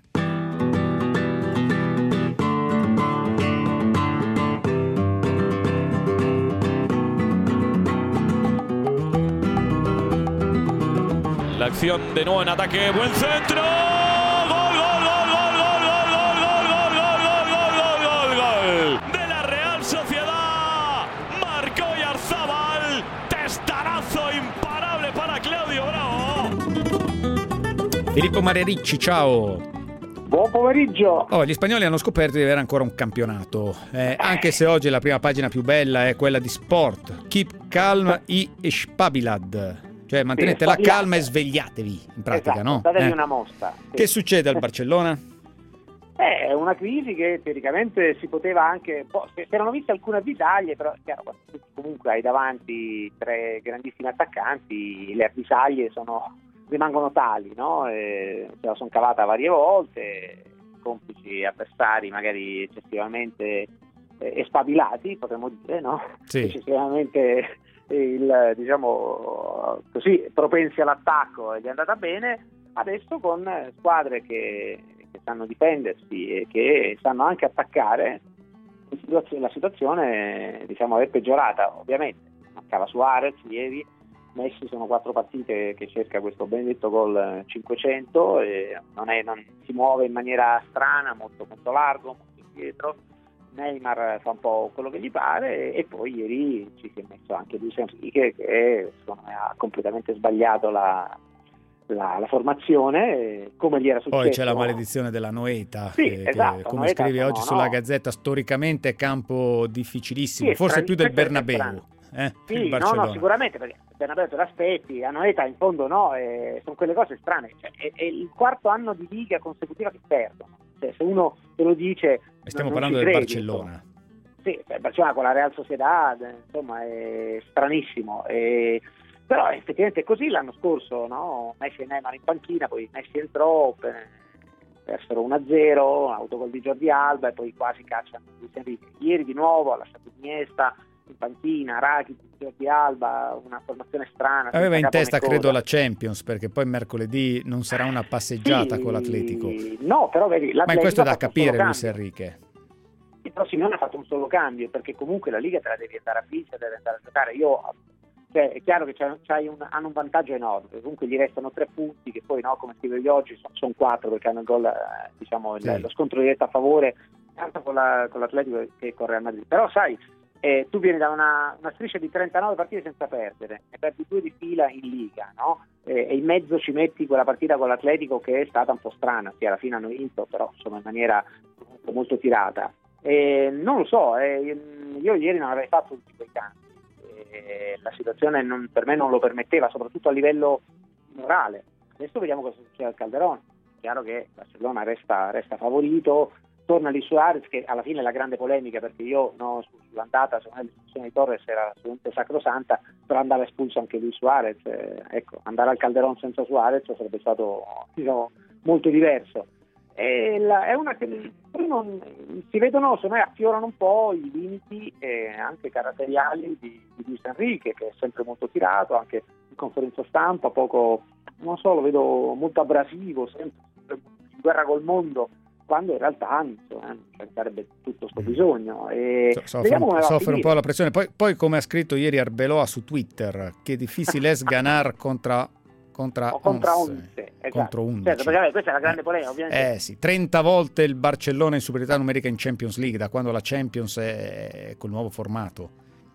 La acción de nuevo en ataque, buen centro. Gol, gol, gol, gol, gol, gol, gol, gol, gol, gol, gol, gol, gol, gol. De la Real Sociedad. Marcó Yarzabal. Testarazo imparable para Claudio Bravo. Filippo Marericci, ciao. Buon pomeriggio. Oh, gli spagnoli hanno scoperto di avere ancora un campionato, eh, anche se oggi la prima pagina più bella è quella di Sport. Keep calm y espabilad. Cioè mantenete Sì, la spabilate. calma e svegliatevi, in pratica, Esatto, no? datevi Eh. una mossa. Sì. Che succede al Barcellona? È una crisi che teoricamente si poteva anche. boh, si si erano viste alcune avvisaglie, però chiaro, quando tu comunque hai davanti tre grandissimi attaccanti, le avvisaglie sono, rimangono tali, no? E se la sono cavata varie volte, complici avversari magari eccessivamente eh, espabilati, potremmo dire, no? Sì. Eccessivamente il, diciamo così, propensi all'attacco, e gli è andata bene. Adesso con squadre che, che sanno difendersi e che sanno anche attaccare, la situazione, diciamo, è peggiorata. Ovviamente mancava Suarez ieri, Messi sono quattro partite che cerca questo benedetto gol cinquecento, e non, è, non si muove in maniera strana, molto, molto largo, molto indietro. Neymar fa un po' quello che gli pare, e poi ieri ci si è messo anche Luis Enrique, che secondo me ha completamente sbagliato la, la, la formazione, come gli era successo. Poi c'è la maledizione della Noeta, sì, che, esatto, che, come Noeta scrive sono, oggi sulla no? Gazzetta, storicamente è campo difficilissimo, Sì, forse più del strano, Bernabeu. Eh, Sì, no, no, sicuramente, perché Bernabeu te l'aspetti, a Noeta in fondo no, eh, sono quelle cose strane, cioè, è, è il quarto anno di Liga consecutiva che perdono, cioè, se uno te lo dice... E stiamo non, parlando non del credi, Barcellona. Insomma. Sì, il Barcellona con la Real Sociedad, insomma, è stranissimo, e... però effettivamente è così. L'anno scorso, no? Messi e Neymar in panchina, poi Messi entrò, persero uno a zero, autogol di Jordi Alba, e poi quasi cacciano Luis Enrique. Ieri di nuovo ha lasciato Iniesta in panchina, Rakitic, Jordi Alba, una formazione strana. Aveva in testa, coda. credo, la Champions, perché poi mercoledì non sarà una passeggiata Sì, con l'Atletico. No, però vedi, ma in questo è da ha fatto un capire solo Luis cambio. Enrique. Però Simeone ha fatto un solo cambio, perché comunque la Liga te la devi andare a vincere, devi andare a giocare. Io, cioè, è chiaro che c'hai, c'hai un, hanno un vantaggio enorme, comunque gli restano tre punti, che poi, no, come scrivo io oggi, sono, sono quattro, perché hanno il gol, eh, diciamo, il, Sì. lo scontro diretto a favore, tanto con, la, con l'Atletico che con Real Madrid. Però sai, eh, tu vieni da una, una striscia di trentanove partite senza perdere, ne perdi due di fila in Liga, no? Eh, e in mezzo ci metti quella partita con l'Atletico che è stata un po' strana, sì, alla fine hanno vinto, però insomma in maniera molto tirata. Eh, non lo so, eh, io ieri non avrei fatto tutti quei cambi, eh, la situazione non, per me non lo permetteva, soprattutto a livello morale. Adesso vediamo cosa succede al Calderón. È chiaro che Barcellona resta, resta favorito, torna lì Suarez, che alla fine è la grande polemica, perché io, no, sull'andata, secondo me l'espulsione di Torres era assolutamente sacrosanta, però andava espulso anche lui Suarez, eh, ecco, andare al Calderón senza Suarez sarebbe stato, diciamo, molto diverso. È, la, è una che non, si vedono, secondo me affiorano un po' i limiti eh, anche caratteriali di, di Luis Enrique, che è sempre molto tirato, anche in conferenza stampa, poco, non so, lo vedo molto abrasivo, sempre in guerra col mondo, quando in realtà insomma, non sarebbe tutto questo bisogno. E soffre un, soffre un po' la pressione. Poi, poi, come ha scritto ieri Arbeloa su Twitter, che difficile è sganar contra Contra, o contra onze, onze, esatto. contro undici. Certo, perché questa è la grande polemica, ovviamente. Eh sì, trenta volte il Barcellona in superiorità numerica in Champions League, da quando la Champions è col nuovo formato.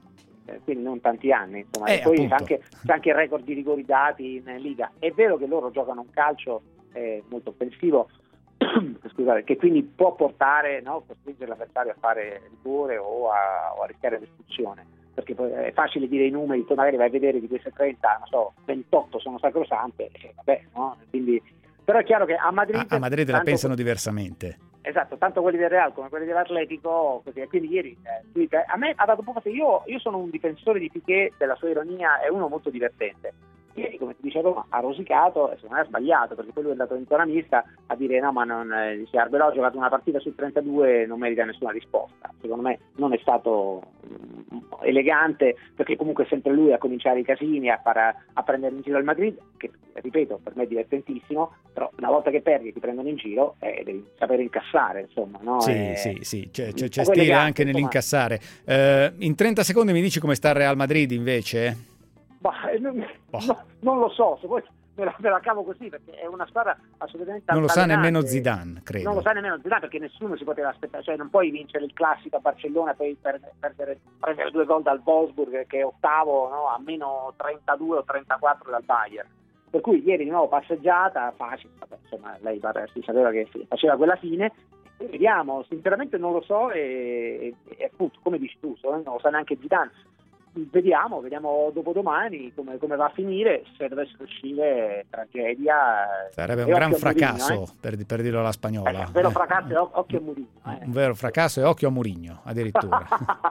Eh, quindi non tanti anni, insomma. Eh, e poi appunto. c'è anche, c'è anche il record di rigori dati in Liga. È vero che loro giocano un calcio eh, molto offensivo, scusate, che quindi può portare, no, costringere l'avversario a fare rigore o a, o a rischiare l'espulsione. Perché poi è facile dire i numeri, poi magari vai a vedere di queste trenta, non so, ventotto sono sacrosante, e vabbè, no? Quindi, però è chiaro che a Madrid... A, a Madrid la tanto, pensano diversamente. Esatto, tanto quelli del Real come quelli dell'Atletico, così. Quindi ieri, eh, a me ha dato un po' fastidio. Io, io sono un difensore di Piqué, della sua ironia, è uno molto divertente. Ieri, come ti dicevo, ha rosicato e secondo me ha sbagliato, perché poi lui è andato in zona mista a dire no, ma non, eh, dice Arbeloa ha giocato una partita su trentadue, non merita nessuna risposta. Secondo me non è stato mh, elegante, perché comunque è sempre lui a cominciare i casini, a, far, a prendere in giro il Madrid, che ripeto, per me è divertentissimo, però una volta che perdi e ti prendono in giro, eh, devi sapere incassare, insomma, no? Sì, eh, sì, sì, c'è, c'è, c'è un po' stile elegante, anche insomma. nell'incassare. Eh, in trenta secondi mi dici come sta il Real Madrid invece? Bah, eh, non, no, non lo so, se vuoi me la, me la cavo così, perché è una squadra assolutamente Non lo sa altalenante. nemmeno Zidane, credo. Non lo sa nemmeno Zidane, perché nessuno si poteva aspettare, cioè non puoi vincere il classico a Barcellona e poi perdere, perdere, prendere due gol dal Wolfsburg, che è ottavo, no, a meno trentadue o trentaquattro dal Bayern. Per cui ieri di nuovo passeggiata, facile, vabbè, insomma lei si sapeva che faceva quella fine. E vediamo, sinceramente non lo so, e, e, e appunto come dici tu, non lo sa neanche Zidane. Vediamo, vediamo dopodomani come, come va a finire. Se dovesse uscire tragedia, sarebbe un gran fracasso, Mourinho, eh? per, per dirlo alla spagnola. Eh, un vero fracasso e occhio a Mourinho. Eh. Un vero fracasso e occhio a Mourinho, addirittura.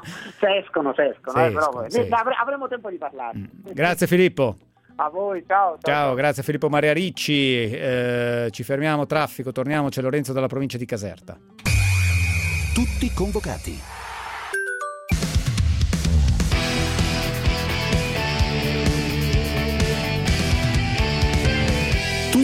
se escono, se escono. Se eh, però escono, se avre, avremo tempo di parlare. Mm. Grazie Filippo. A voi, ciao. Ciao, ciao, ciao. Grazie Filippo Maria Ricci. Eh, ci fermiamo, traffico, torniamo, c'è Lorenzo dalla provincia di Caserta. Tutti convocati.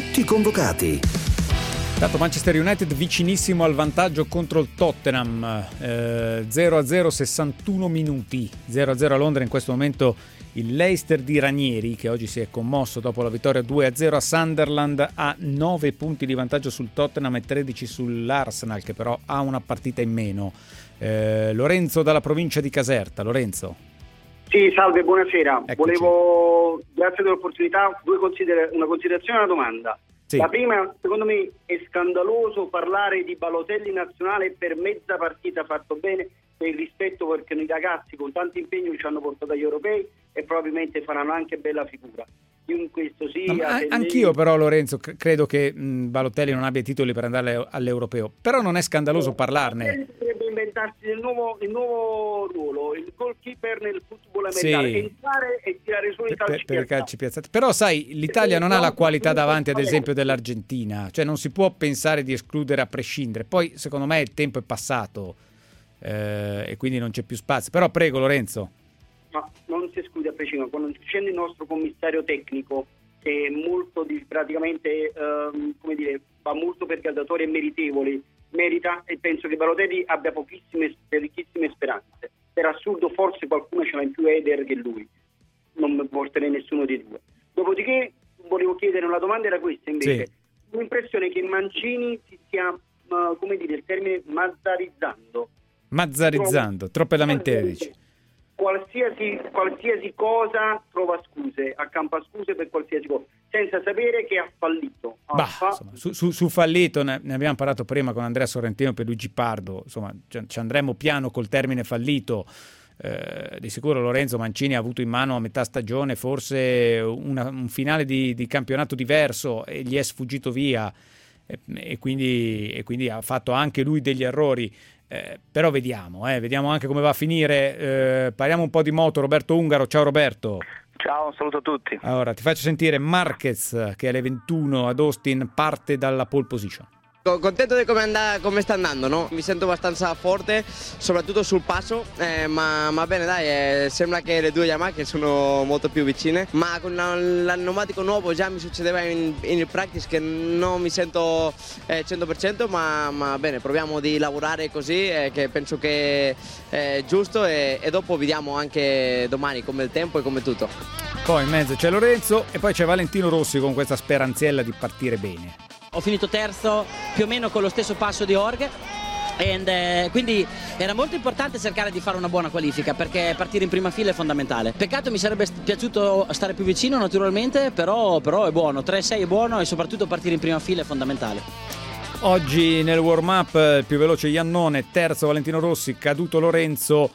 tutti convocati. Dato Manchester United vicinissimo al vantaggio contro il Tottenham, eh, zero a zero, sessantuno minuti, zero a zero a Londra in questo momento. Il Leicester di Ranieri, che oggi si è commosso dopo la vittoria due a zero a Sunderland, ha nove punti di vantaggio sul Tottenham e tredici sull'Arsenal, che però ha una partita in meno. Eh, Lorenzo dalla provincia di Caserta. Lorenzo. Sì, salve, buonasera. Eccoci. Volevo, grazie dell'opportunità, due consider- una considerazione e una domanda. Sì. La prima, secondo me è scandaloso parlare di Balotelli nazionale per mezza partita fatto bene, per il rispetto, perché i ragazzi con tanto impegno ci hanno portato agli europei e probabilmente faranno anche bella figura. Chiunque questo sia. No, se anch'io lei... però, Lorenzo, c- credo che mh, Balotelli non abbia i titoli per andare all'europeo, però non è scandaloso no, parlarne. Balotelli potrebbe inventarsi il nuovo, il nuovo ruolo, il goalkeeper nel football americano, Sì. entrare e tirare su i Per, calci per i piazzati. calci piazzati. Però sai, l'Italia non ha la qualità davanti ad esempio dell'Argentina, cioè non si può pensare di escludere a prescindere. Poi secondo me il tempo è passato eh, e quindi non c'è più spazio. Però prego Lorenzo. Ma non si esclude a prescindere. Quando scende il nostro commissario tecnico, che è molto di, praticamente ehm, come dire, va molto per caldatori e meritevoli, merita, e penso che Balotelli abbia pochissime, ricchissime speranze. Per assurdo forse qualcuno ce l'ha in più Eder che lui, non mi porterei nessuno dei due. Dopodiché volevo chiedere, una domanda era questa invece, Sì. l'impressione che Mancini si stia, uh, come dire, il termine mazzarizzando. Mazzarizzando, troppe lamentele dici. Qualsiasi, qualsiasi cosa trova scuse, accampa scuse per qualsiasi cosa, senza sapere che ha fallito. Ha Bah, fa- insomma, su, su, su fallito ne, ne abbiamo parlato prima con Andrea Sorrentino per Luigi Pardo, insomma ci, ci andremo piano col termine fallito. Eh, di sicuro Lorenzo Mancini ha avuto in mano a metà stagione forse una, un finale di, di campionato diverso e gli è sfuggito via e, e, quindi, e quindi ha fatto anche lui degli errori. Eh, però vediamo, eh, vediamo anche come va a finire. Eh, parliamo un po' di moto. Roberto Ungaro, ciao Roberto. Ciao, un saluto a tutti. Allora, ti faccio sentire Marquez che alle ventuno ad Austin parte dalla pole position. Contento di come, anda, come sta andando, no? Mi sento abbastanza forte, soprattutto sul passo, eh, ma, ma bene dai, eh, sembra che le due Yamaha sono molto più vicine, ma con la, il pneumatico nuovo già mi succedeva in, in practice che non mi sento eh, cento per cento, ma, ma bene, proviamo di lavorare così, eh, che penso che è giusto e, e dopo vediamo anche domani come il tempo e come tutto. Poi in mezzo c'è Lorenzo e poi c'è Valentino Rossi con questa speranziella di partire bene. Ho finito terzo più o meno con lo stesso passo di Org. And, eh, quindi era molto importante cercare di fare una buona qualifica, perché partire in prima fila è fondamentale. Peccato, mi sarebbe piaciuto stare più vicino naturalmente, però, però è buono, tre sei è buono e soprattutto partire in prima fila è fondamentale. Oggi nel warm up il più veloce Iannone, terzo Valentino Rossi, caduto Lorenzo,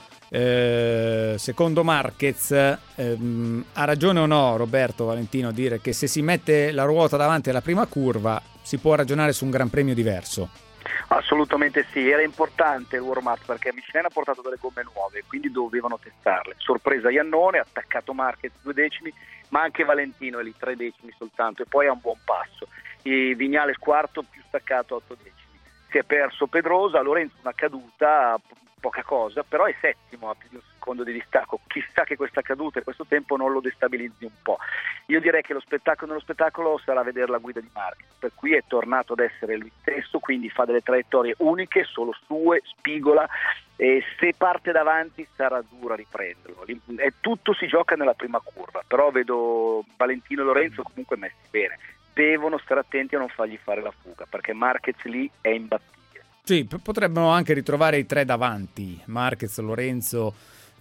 eh, secondo Marquez. Eh, ha ragione o no Roberto Valentino a dire che se si mette la ruota davanti alla prima curva si può ragionare su un gran premio diverso? Assolutamente sì, era importante il warm-up perché Michelin ha portato delle gomme nuove, quindi dovevano testarle. Sorpresa Iannone, attaccato Marquez due decimi, ma anche Valentino è lì tre decimi soltanto e poi ha un buon passo. E Vignales quarto, più staccato otto decimi. Si è perso Pedrosa, Lorenzo una caduta, poca cosa, però è settimo a più di un secondo di distacco. Chissà che questa caduta e questo tempo non lo destabilizzi un po'. Io direi che lo spettacolo nello spettacolo sarà vedere la guida di Marquez, per cui è tornato ad essere lui stesso, quindi fa delle traiettorie uniche, solo sue, spigola, e se parte davanti sarà dura riprenderlo. E tutto si gioca nella prima curva, però vedo Valentino e Lorenzo comunque messi bene. Devono stare attenti a non fargli fare la fuga, perché Marquez lì è imbattibile. Sì, p- potrebbero anche ritrovare i tre davanti, Marquez, Lorenzo,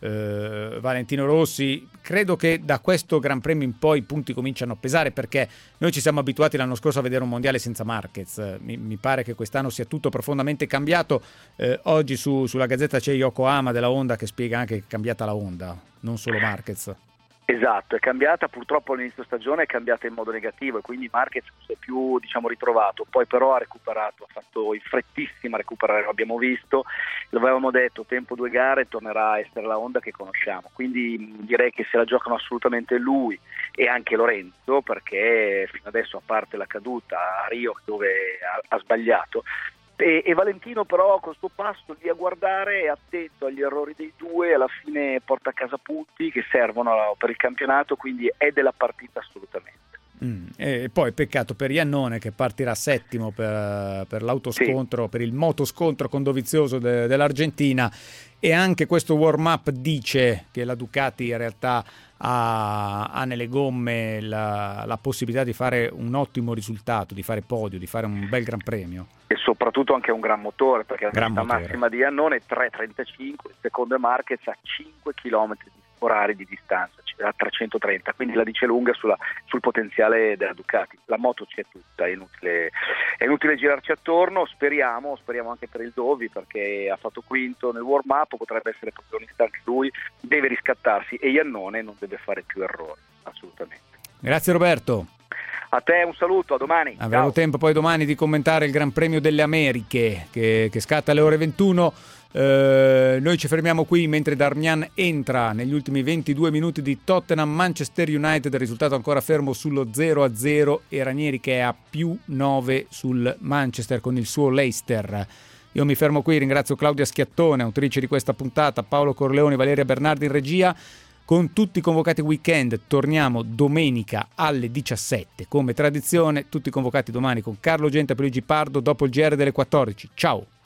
eh, Valentino Rossi. Credo che da questo Gran Premio in poi i punti cominciano a pesare, perché noi ci siamo abituati l'anno scorso a vedere un mondiale senza Marquez. Mi, mi pare che quest'anno sia tutto profondamente cambiato. Eh, oggi su, sulla Gazzetta c'è Yokohama della Honda che spiega anche che è cambiata la Honda, non solo Marquez. Esatto, è cambiata, purtroppo all'inizio stagione è cambiata in modo negativo e quindi Marquez si è più diciamo ritrovato, poi però ha recuperato, ha fatto in frettissima a recuperare, lo abbiamo visto, lo avevamo detto, tempo due gare tornerà a essere la Honda che conosciamo, quindi direi che se la giocano assolutamente lui e anche Lorenzo, perché fino adesso a parte la caduta a Rio dove ha, ha sbagliato, E, e Valentino però col suo passo lì a guardare è attento agli errori dei due, alla fine porta a casa punti che servono per il campionato, quindi è della partita assolutamente. Mm. E poi peccato per Iannone che partirà settimo per, per l'autoscontro, sì. per il motoscontro con Dovizioso de, dell'Argentina, e anche questo warm-up dice che la Ducati in realtà ha, ha nelle gomme la, la possibilità di fare un ottimo risultato, di fare podio, di fare un bel Gran Premio. E soprattutto anche un gran motore, perché la Gran velocità motore. massima di Iannone è tre virgola trentacinque, il secondo è Marquez a cinque chilometri orari di distanza, a trecentotrenta, quindi la dice lunga sulla, sul potenziale della Ducati. La moto c'è tutta, è inutile, è inutile girarci attorno. Speriamo, speriamo anche per il Dovi, perché ha fatto quinto nel warm-up, potrebbe essere protagonista anche lui, deve riscattarsi e Iannone non deve fare più errori, assolutamente. Grazie Roberto. A te un saluto, a domani. Avremo Ciao. tempo poi domani di commentare il Gran Premio delle Americhe che, che scatta alle ore ventuno. Eh, noi ci fermiamo qui mentre Darmian entra negli ultimi ventidue minuti di Tottenham-Manchester United, il risultato ancora fermo sullo zero a zero e Ranieri che è a più nove sul Manchester con il suo Leicester. Io mi fermo qui, ringrazio Claudia Schiattone, autrice di questa puntata, Paolo Corleoni, Valeria Bernardi in regia. Con tutti i convocati weekend torniamo domenica alle diciassette, come tradizione, tutti convocati domani con Carlo Genta e Luigi Pardo dopo il G R delle quattordici. Ciao!